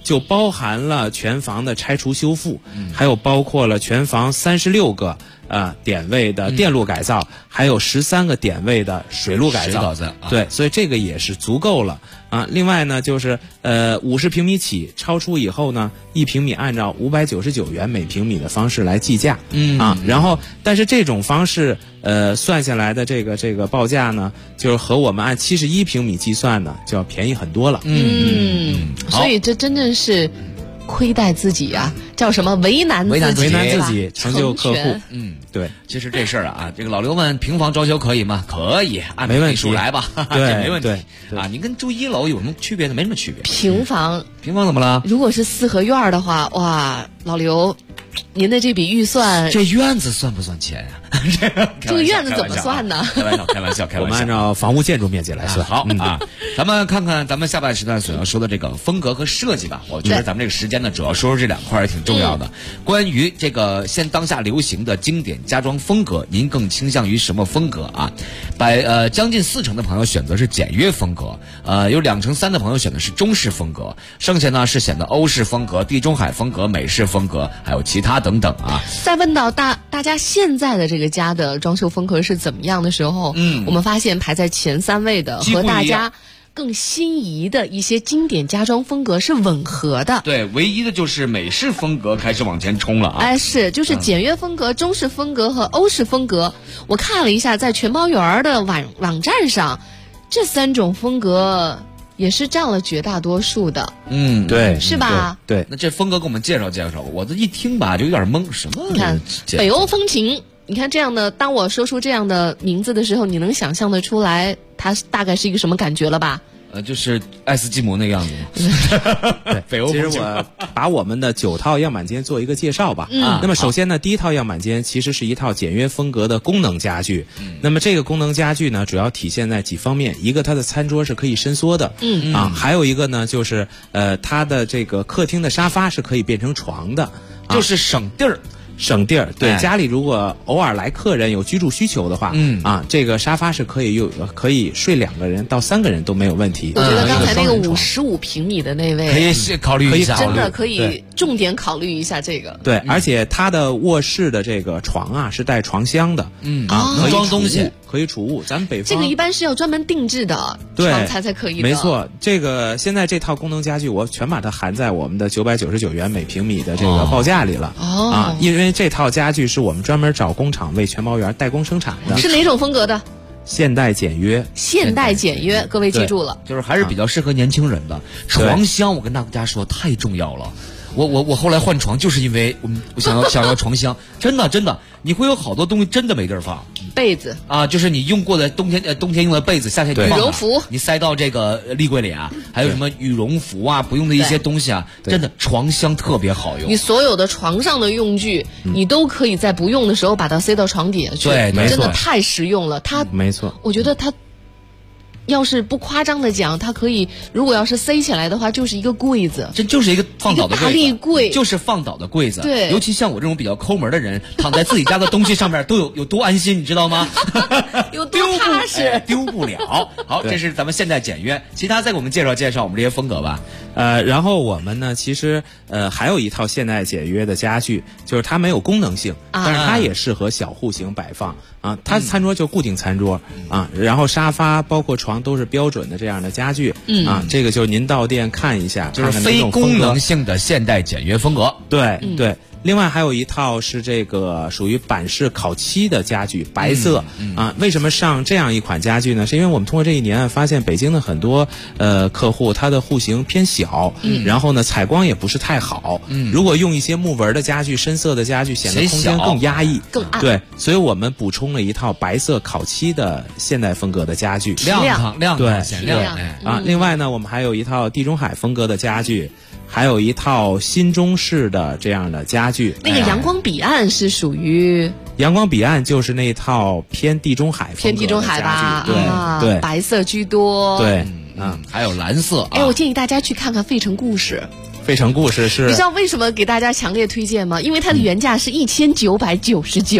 就包含了全房的拆除修复，还有包括了全房36个点位的电路改造，还有13个点位的水路改造。对，所以这个也是足够了啊。另外呢，就是50平米起，超出以后呢，1平米按照599元每平米的方式来计价。然后但是这种方式算下来的这个报价呢，就是和我们按71平米计算呢，就要便宜很多了。 所以这真正是亏待自己啊，叫什么为难自己， 成就客户。对， 其实这事儿啊，这个老刘问平房装修可以吗？可以，按倍数来吧， 对， 没问题啊。您跟住1楼有什么区别呢？没什么区别。 平房怎么了？ 如果是4合院的话，哇，老刘，您的这笔预算， 这院子算不算钱呀？ 这个院子怎么算呢？ 开玩笑。 我们按照房屋建筑面积来算。 好啊，咱们看看咱们下半时段所要说的这个风格和设计吧。我觉得咱们这个时间呢，主要说这2块也挺重要的。关于这个当下流行的经典家装风格，您更倾向于什么风格啊？将近40%的朋友选择是简约风格，有3%的朋友选的是中式风格，剩下呢是选的欧式风格、地中海风格、美式风格，还有其他等等啊。 再问到大家现在的这个家的装修风格是怎么样的时候，我们发现排在前3位的和大家更心仪的一些经典家装风格是吻合的。 对，唯一的就是美式风格开始往前冲了啊！ 就是简约风格、中式风格和欧式风格。我看了一下，在全包园的网站上，这3种风格也是占了绝大多数的。 对， 是吧？ 对。 那这风格给我们介绍介绍，我这一听吧就有点懵，什么？ 你看，北欧风情。你看这样的，当我说出这样的名字的时候，你能想象得出来它大概是一个什么感觉了吧？ 就是爱斯基摩那个样子。 对，北欧。其实我把我们的9套样板间做一个介绍吧。那么首先呢，第一套样板间其实是一套简约风格的功能家具。那么这个功能家具呢，主要体现在几方面，一个它的餐桌是可以伸缩的，还有一个呢就是它的这个客厅的沙发是可以变成床的， 就是省地儿。 对，家里如果偶尔来客人有居住需求的话，这个沙发是可以睡2个人到3个人都没有问题。 我觉得刚才那个55平米的那位可以考虑一下， 真的可以重点考虑一下这个。 对，而且它的卧室的这个床啊是带床箱的， 能装东西， 可以储物。咱们北方这个一般是要专门定制的床才可以的。 没错，这个现在这套功能家具我全把它含在我们的999元每平米的这个报价里了。因为这套家具是我们专门找工厂为全包园代工生产的。 是哪种风格的？ 现代简约， 各位记住了， 就是还是比较适合年轻人的。床箱，我跟大家说太重要了。我后来换床就是因为我想要床箱，真的，你会有好多东西真的没地儿放。 被子啊，就是你用过的冬天用的被子，夏天羽绒服， 你塞到这个立柜里啊，还有什么羽绒服啊，不用的一些东西啊，真的床箱特别好用。 你所有的床上的用具，你都可以在不用的时候把它塞到床底下去， 对， 真的太实用了。它没错， 我觉得它。要是不夸张的讲，它可以，如果要是塞起来的话，就是一个柜子， 这就是一个放倒的大立柜， 就是放倒的柜子。 对， 尤其像我这种比较抠门的人，躺在自己家的东西上面都有多安心，你知道吗？ 有多踏实， 丢不了。好，这是咱们现代简约，其他再给我们介绍我们这些风格吧。 然后我们呢，其实还有一套现代简约的家具，就是它没有功能性，但是它也适合小户型摆放啊。它餐桌就固定餐桌啊，然后沙发包括床都是标准的这样的家具啊。这个就是您到店看一下， 就是非功能性的现代简约风格。 对。另外还有一套是这个属于板式烤漆的家具，白色啊。为什么上这样一款家具呢？是因为我们通过这一年发现北京的很多客户他的户型偏小，然后呢采光也不是太好。如果用一些木纹的家具、深色的家具，显得空间更压抑、 更暗。 对，所以我们补充了一套白色烤漆的现代风格的家具， 亮对显亮啊。另外呢，我们还有一套地中海风格的家具。还有一套新中式的这样的家具， 那个阳光彼岸是属于阳光彼岸，就是那套偏地中海风格的家具，对， 白色居多， 对， 还有蓝色。 我建议大家去看看《费城故事》。 费城故事是， 你知道为什么给大家强烈推荐吗？因为它的原价是1999。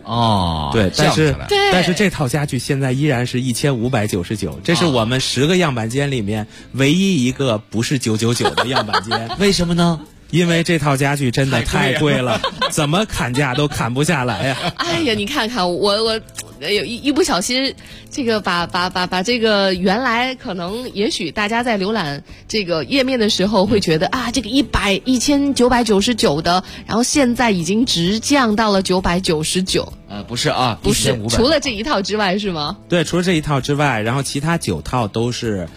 哦， 对，但是这套家具现在依然是1599，这是我们10个样板间里面唯一一个不是999的样板间。 为什么呢？ 因为这套家具真的太贵了，怎么砍价都砍不下来呀！ 哎呀，你看看我一不小心，这个把这个原来可能也许大家在浏览这个页面的时候会觉得啊，这个1999的，然后现在已经直降到了999。 不是啊， 不是， 1500 除了这一套之外是吗？ 对，除了这一套之外，然后其他9套都是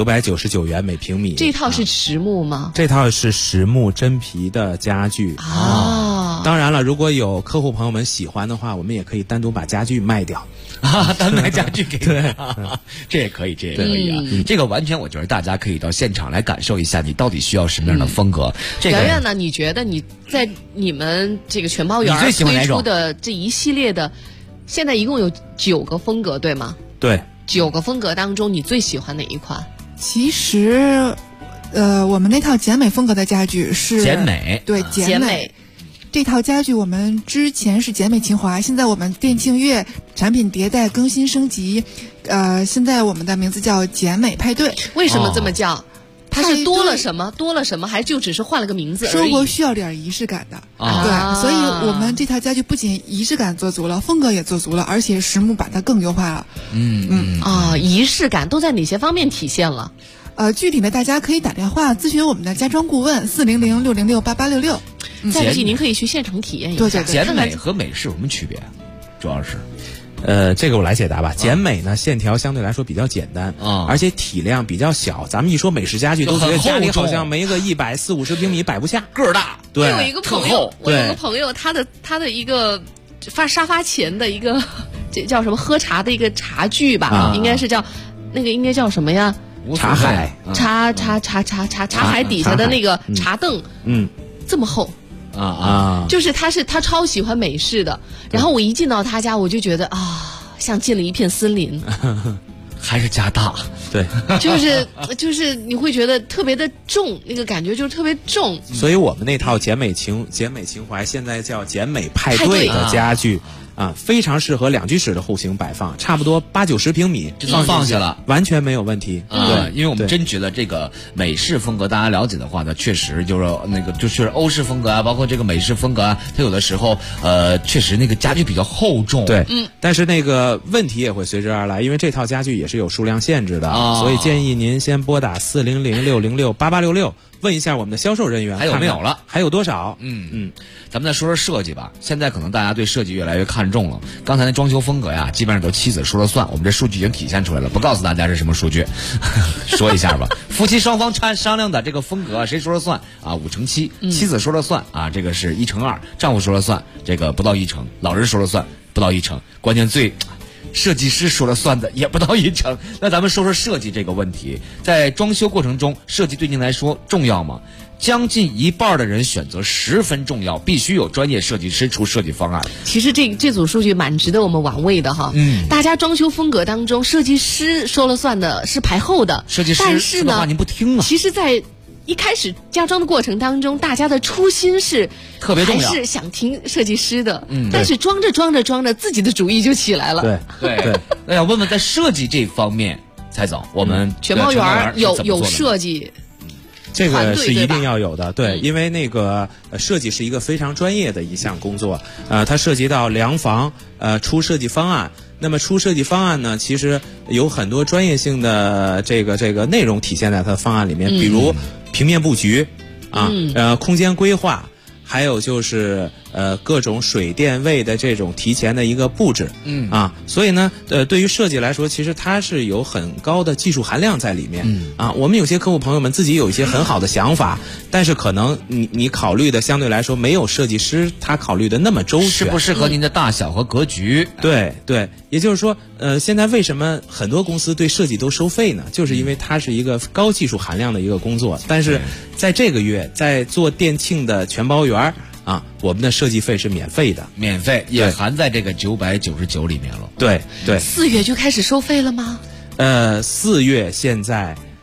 999元每平米。 这套是实木吗？ 这套是实木真皮的家具啊。当然了，如果有客户朋友们喜欢的话，我们也可以单独把家具卖掉。 单买家具给对，这也可以，这也可以啊。这个完全我觉得大家可以到现场来感受一下，你到底需要什么样的风格。 圆圆呢？你觉得你在你们这个全包园推出的这一系列的，现在一共有9个风格，对吗？ 对 ，9个风格当中，你最喜欢哪一款？ 其实，我们那套简美风格的家具是简美， 对简美。这套家具我们之前是简美情怀，现在我们店庆月产品迭代更新升级，现在我们的名字叫简美派对。 为什么这么叫？它是多了什么？多了什么？还就只是换了个名字而已？ 生活需要点仪式感的，对，所以我们这套家具不仅仪式感做足了，风格也做足了，而且实木把它更优化了。 仪式感都在哪些方面体现了？ 具体的大家可以打电话咨询我们的家装顾问400-606-8866。 再不济您可以去现场体验一下。 简美和美式有什么区别？主要是。 这个我来解答吧。简美呢，线条相对来说比较简单，而且体量比较小。咱们一说美式家具，都觉得家里好像没个140-150平米摆不下， 个儿大。 对， 我有一个朋友，他的一个沙发前的一个这叫什么喝茶的一个茶具吧，应该是叫那个应该叫什么呀？ 茶海， 茶海底下的那个茶凳，这么厚。就是他超喜欢美式的，然后我一进到他家，我就觉得像进了一片森林， 还是家大， 对， 就是你会觉得特别的重，那个感觉就是特别重。 所以我们那套简美情怀现在叫简美派对的家具。非常适合2居室的户型摆放，差不多80-90平米就放下了， 完全没有问题。 对，因为我们真觉得这个美式风格，大家了解的话呢，确实就是那个就是欧式风格啊，包括这个美式风格啊，它有的时候确实那个家具比较厚重。 对，但是那个问题也会随之而来，因为这套家具也是有数量限制的，所以建议您先拨打400-606-8866。问一下我们的销售人员还有没有了， 还有多少？ 咱们再说说设计吧。现在可能大家对设计越来越看重了。刚才那装修风格呀，基本上都妻子说了算。我们这数据已经体现出来了，不告诉大家是什么数据，说一下吧。夫妻双方商量的这个风格，谁说了算啊？5×7，妻子说了算啊，这个是1×2，丈夫说了算，这个不到1成，老人说了算，不到1成，关键设计师说了算的也不到1成。那咱们说说设计这个问题，在装修过程中，设计对您来说重要吗？将近一半的人选择十分重要，必须有专业设计师出设计方案。 其实这组数据蛮值得我们玩味的哈。大家装修风格当中，设计师说了算的是排后的， 设计师说的话您不听啊。 其实，在一开始家装的过程当中，大家的初心是特别重要， 还是想听设计师的。但是装着，自己的主意就起来了。 对。那要问问在设计这方面，蔡总，我们全包园有设计。 这个是一定要有的，对，因为那个设计是一个非常专业的一项工作，它涉及到量房，出设计方案。那么出设计方案呢，其实有很多专业性的这个内容体现在它的方案里面，比如平面布局空间规划，还有就是各种水电位的这种提前的一个布置，所以呢，对于设计来说，其实它是有很高的技术含量在里面，我们有些客户朋友们自己有一些很好的想法，但是可能你考虑的相对来说没有设计师他考虑的那么周全， 适不适合您的大小和格局？ 对，也就是说，现在为什么很多公司对设计都收费呢？就是因为它是一个高技术含量的一个工作，但是在这个月在做店庆的全包园我们的设计费是免费的， 免费也含在这个999里面了。 对。 4月就开始收费了吗？ 4月现在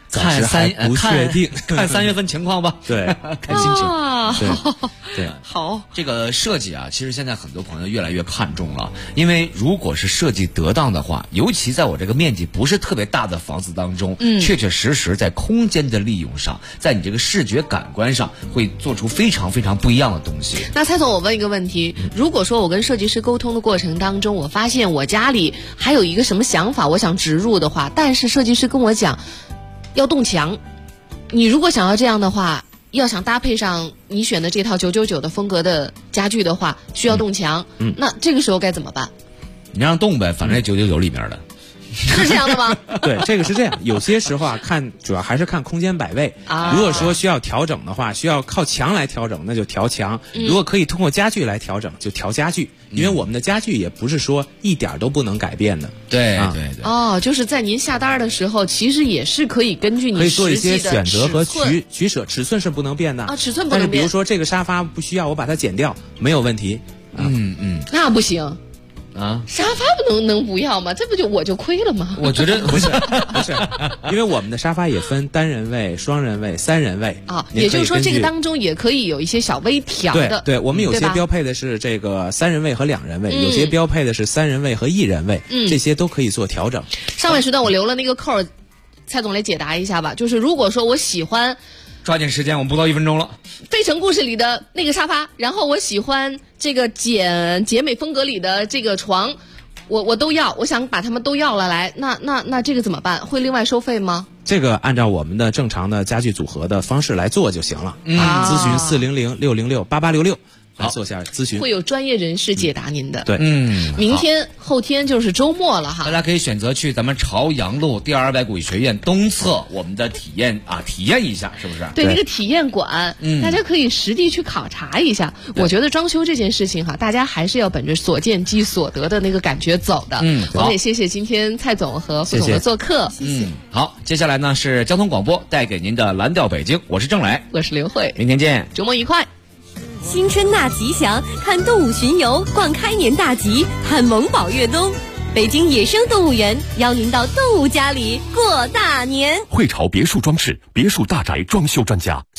暂时还不确定， 看3月份情况吧。 对， 看心情。 对， 好。 这个设计啊，其实现在很多朋友越来越看重了，因为如果是设计得当的话，尤其在我这个面积不是特别大的房子当中，确确实实在空间的利用上，在你这个视觉感官上，会做出非常非常不一样的东西。 那蔡总，我问一个问题，如果说我跟设计师沟通的过程当中，我发现我家里还有一个什么想法，我想植入的话，但是设计师跟我讲要动墙，你如果想要这样的话，要想搭配上你选的这套999的风格的家具的话，需要动墙，那这个时候该怎么办？ 你让动呗，反正999里面的。 是这样的吗？ 对，这个是这样。有些时候啊，主要还是看空间摆位。如果说需要调整的话，需要靠墙来调整，那就调墙；如果可以通过家具来调整，就调家具。因为我们的家具也不是说一点都不能改变的。 对。 哦，就是在您下单的时候，其实也是可以根据你可以做一些选择和取舍，尺寸是不能变的啊，尺寸不能变。 但是比如说这个沙发不需要，我把它剪掉，没有问题。 那不行。沙发不能不要吗？这不就我就亏了吗？ 我觉得不是，因为我们的沙发也分单人位、双人位、3人位啊。也就是说，这个当中也可以有一些小微调的。 对，我们有些标配的是这个3人位和2人位，有些标配的是3人位和1人位，这些都可以做调整。 上半时段我留了那个扣，蔡总来解答一下吧。就是如果说我喜欢。 抓紧时间，我们不到1分钟了。 非诚故事里的那个沙发，然后我喜欢这个简美风格里的这个床，我都要，我想把它们都要了来，那这个怎么办？会另外收费吗？ 这个按照我们的正常的家具组合的方式来做就行了。咨询400-606-8866。来做下咨询， 会有专业人士解答您的。 对， 明天、后天就是周末了哈， 大家可以选择去咱们朝阳路第200古艺学院东侧我们的体验一下，是不是？ 对，那个体验馆，大家可以实地去考察一下。我觉得装修这件事情哈，大家还是要本着所见即所得的那个感觉走的。我们也谢谢今天蔡总和副总的做客。 好，接下来呢是交通广播带给您的蓝调北京，我是郑磊， 我是刘慧， 明天见， 周末愉快。 新春纳吉祥，看动物巡游，逛开年大吉，看萌宝越冬。北京野生动物园邀您到动物家里过大年。 汇潮别墅装饰，别墅大宅装修专家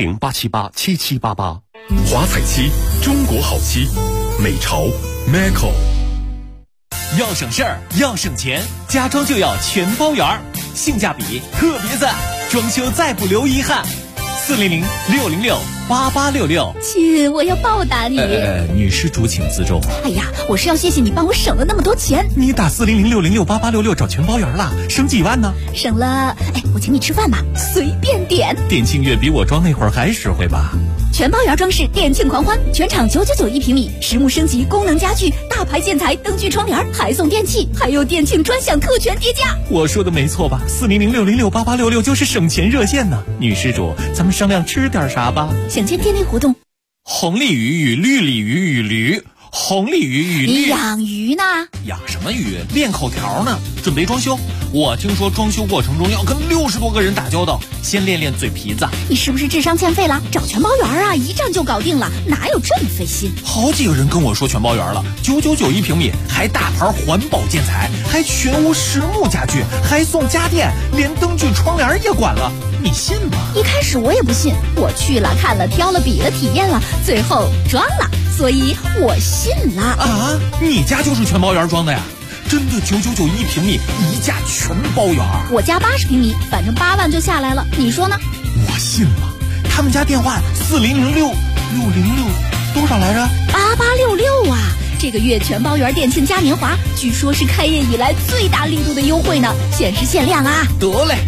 ，400-878-7788。华彩漆，中国好漆，美潮 Maco。 要省事儿，要省钱，家装就要全包圆，性价比特别赞，装修再不留遗憾。400-606-8866。 亲，我要报答你。 女施主请自重。 哎呀，我是要谢谢你帮我省了那么多钱。 你打400-606-8866找全包圆了，省几万呢？ 省了，我请你吃饭吧，随便点。 店庆月比我装那会儿还实惠吧？ 全包圆装饰店庆狂欢，全场999一平米，实木升级功能家具，大牌建材灯具窗帘，还送电器，还有店庆专享特权叠加。 我说的没错吧？400-606-8866就是省钱热线呢。女施主，咱们商量吃点啥吧？ 想见店内活动。 红鲤鱼与绿鲤鱼与驴，红鲤鱼与绿。 你养鱼呢？ 养什么鱼？练口条呢。准备装修。我听说装修过程中要跟60多个人打交道，先练练嘴皮子。 你是不是智商欠费了？找全包圆啊，一站就搞定了，哪有这么费心？ 好几个人跟我说全包圆了，999一平米，还大牌环保建材，还全屋实木家具，还送家电，连灯具窗帘也管了，你信吗？ 一开始我也不信，我去了看了挑了比了体验了，最后装了，所以我信了。 啊，你家就是全包圆装的呀？真的999一平米，一价全包圆。 我家80平米，反正8万就下来了，你说呢？ 我信了。他们家电话400-606多少来着 ？8866啊！这个月全包圆店庆嘉年华，据说是开业以来最大力度的优惠呢，限时限量啊！ 得嘞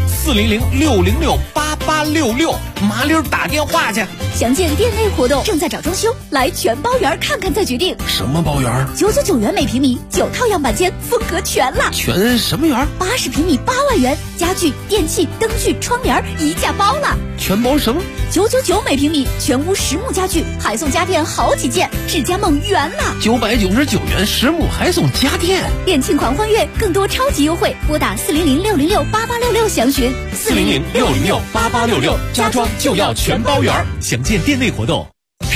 ，400-606-8866，麻溜打电话去。 详见店内活动，正在找装修，来全包圆看看再决定。 什么包圆 ？999元每平米，9套样板间，风格全了。 全什么圆 ？80平米8万元，家具、电器、灯具、窗帘一价包了。 全包什么 ？999每平米，全屋实木家具，还送家电好几件，智家梦圆了。 999元实木还送家电， 店庆狂欢月，更多超级优惠，拨打400-606-8866详询。 400-606-8866，家装就要全包圆，详见店内活动。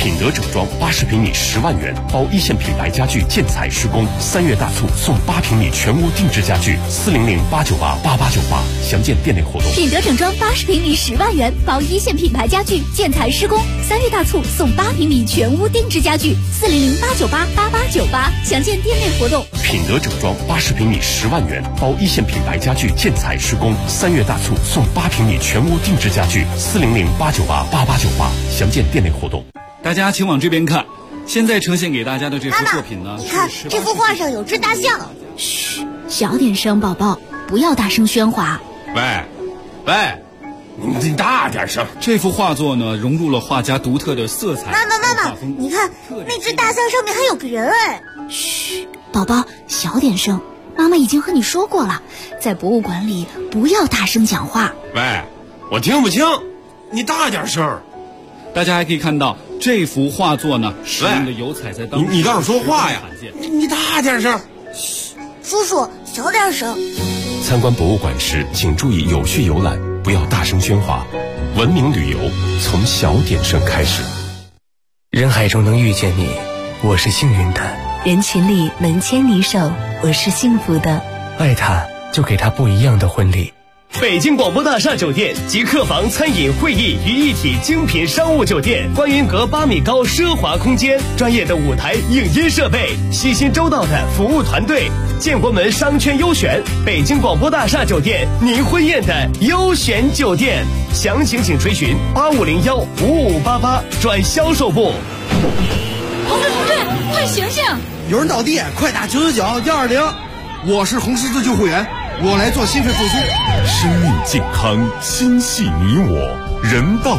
品德整装80平米10万元，包一线品牌家具建材施工，3月大促送8平米全屋定制家具，400-898-8898，详见店内活动。 品德整装80平米10万元，包一线品牌家具建材施工，3月大促送8平米全屋定制家具，400-898-8898，详见店内活动。 品德整装80平米10万元，包一线品牌家具建材施工，3月大促送8平米全屋定制家具，400-898-8898，详见店内活动。 大家请往这边看，现在呈现给大家的这幅作品呢， 你看这幅画上有只大象。 嘘，小点声，宝宝，不要大声喧哗。 喂，你大点声。这幅画作呢，融入了画家独特的色彩。 妈妈，你看那只大象上面还有个人哎。 嘘，宝宝，小点声。妈妈已经和你说过了，在博物馆里不要大声讲话。 喂，我听不清，你大点声。大家还可以看到这幅画作呢，使用的油彩在当时你倒是说话呀！你大点声。 嘘，叔叔小点声。 参观博物馆时，请注意有序游览，不要大声喧哗。文明旅游从小点声开始。 人海中能遇见你，我是幸运的； 人群里能牵你手，我是幸福的。 爱他，就给他不一样的婚礼。 北京广播大厦酒店集客房、餐饮、会议于一体精品商务酒店，观云阁8米高奢华空间，专业的舞台影音设备，细心周到的服务团队，建国门商圈优选，北京广播大厦酒店，您婚宴的优选酒店。详情请垂询8501-5588转销售部。 同志，快醒醒！ 有人倒地，快打999-120。我是红十字救护员，我来做心肺复苏。 生命健康，心系你我，人道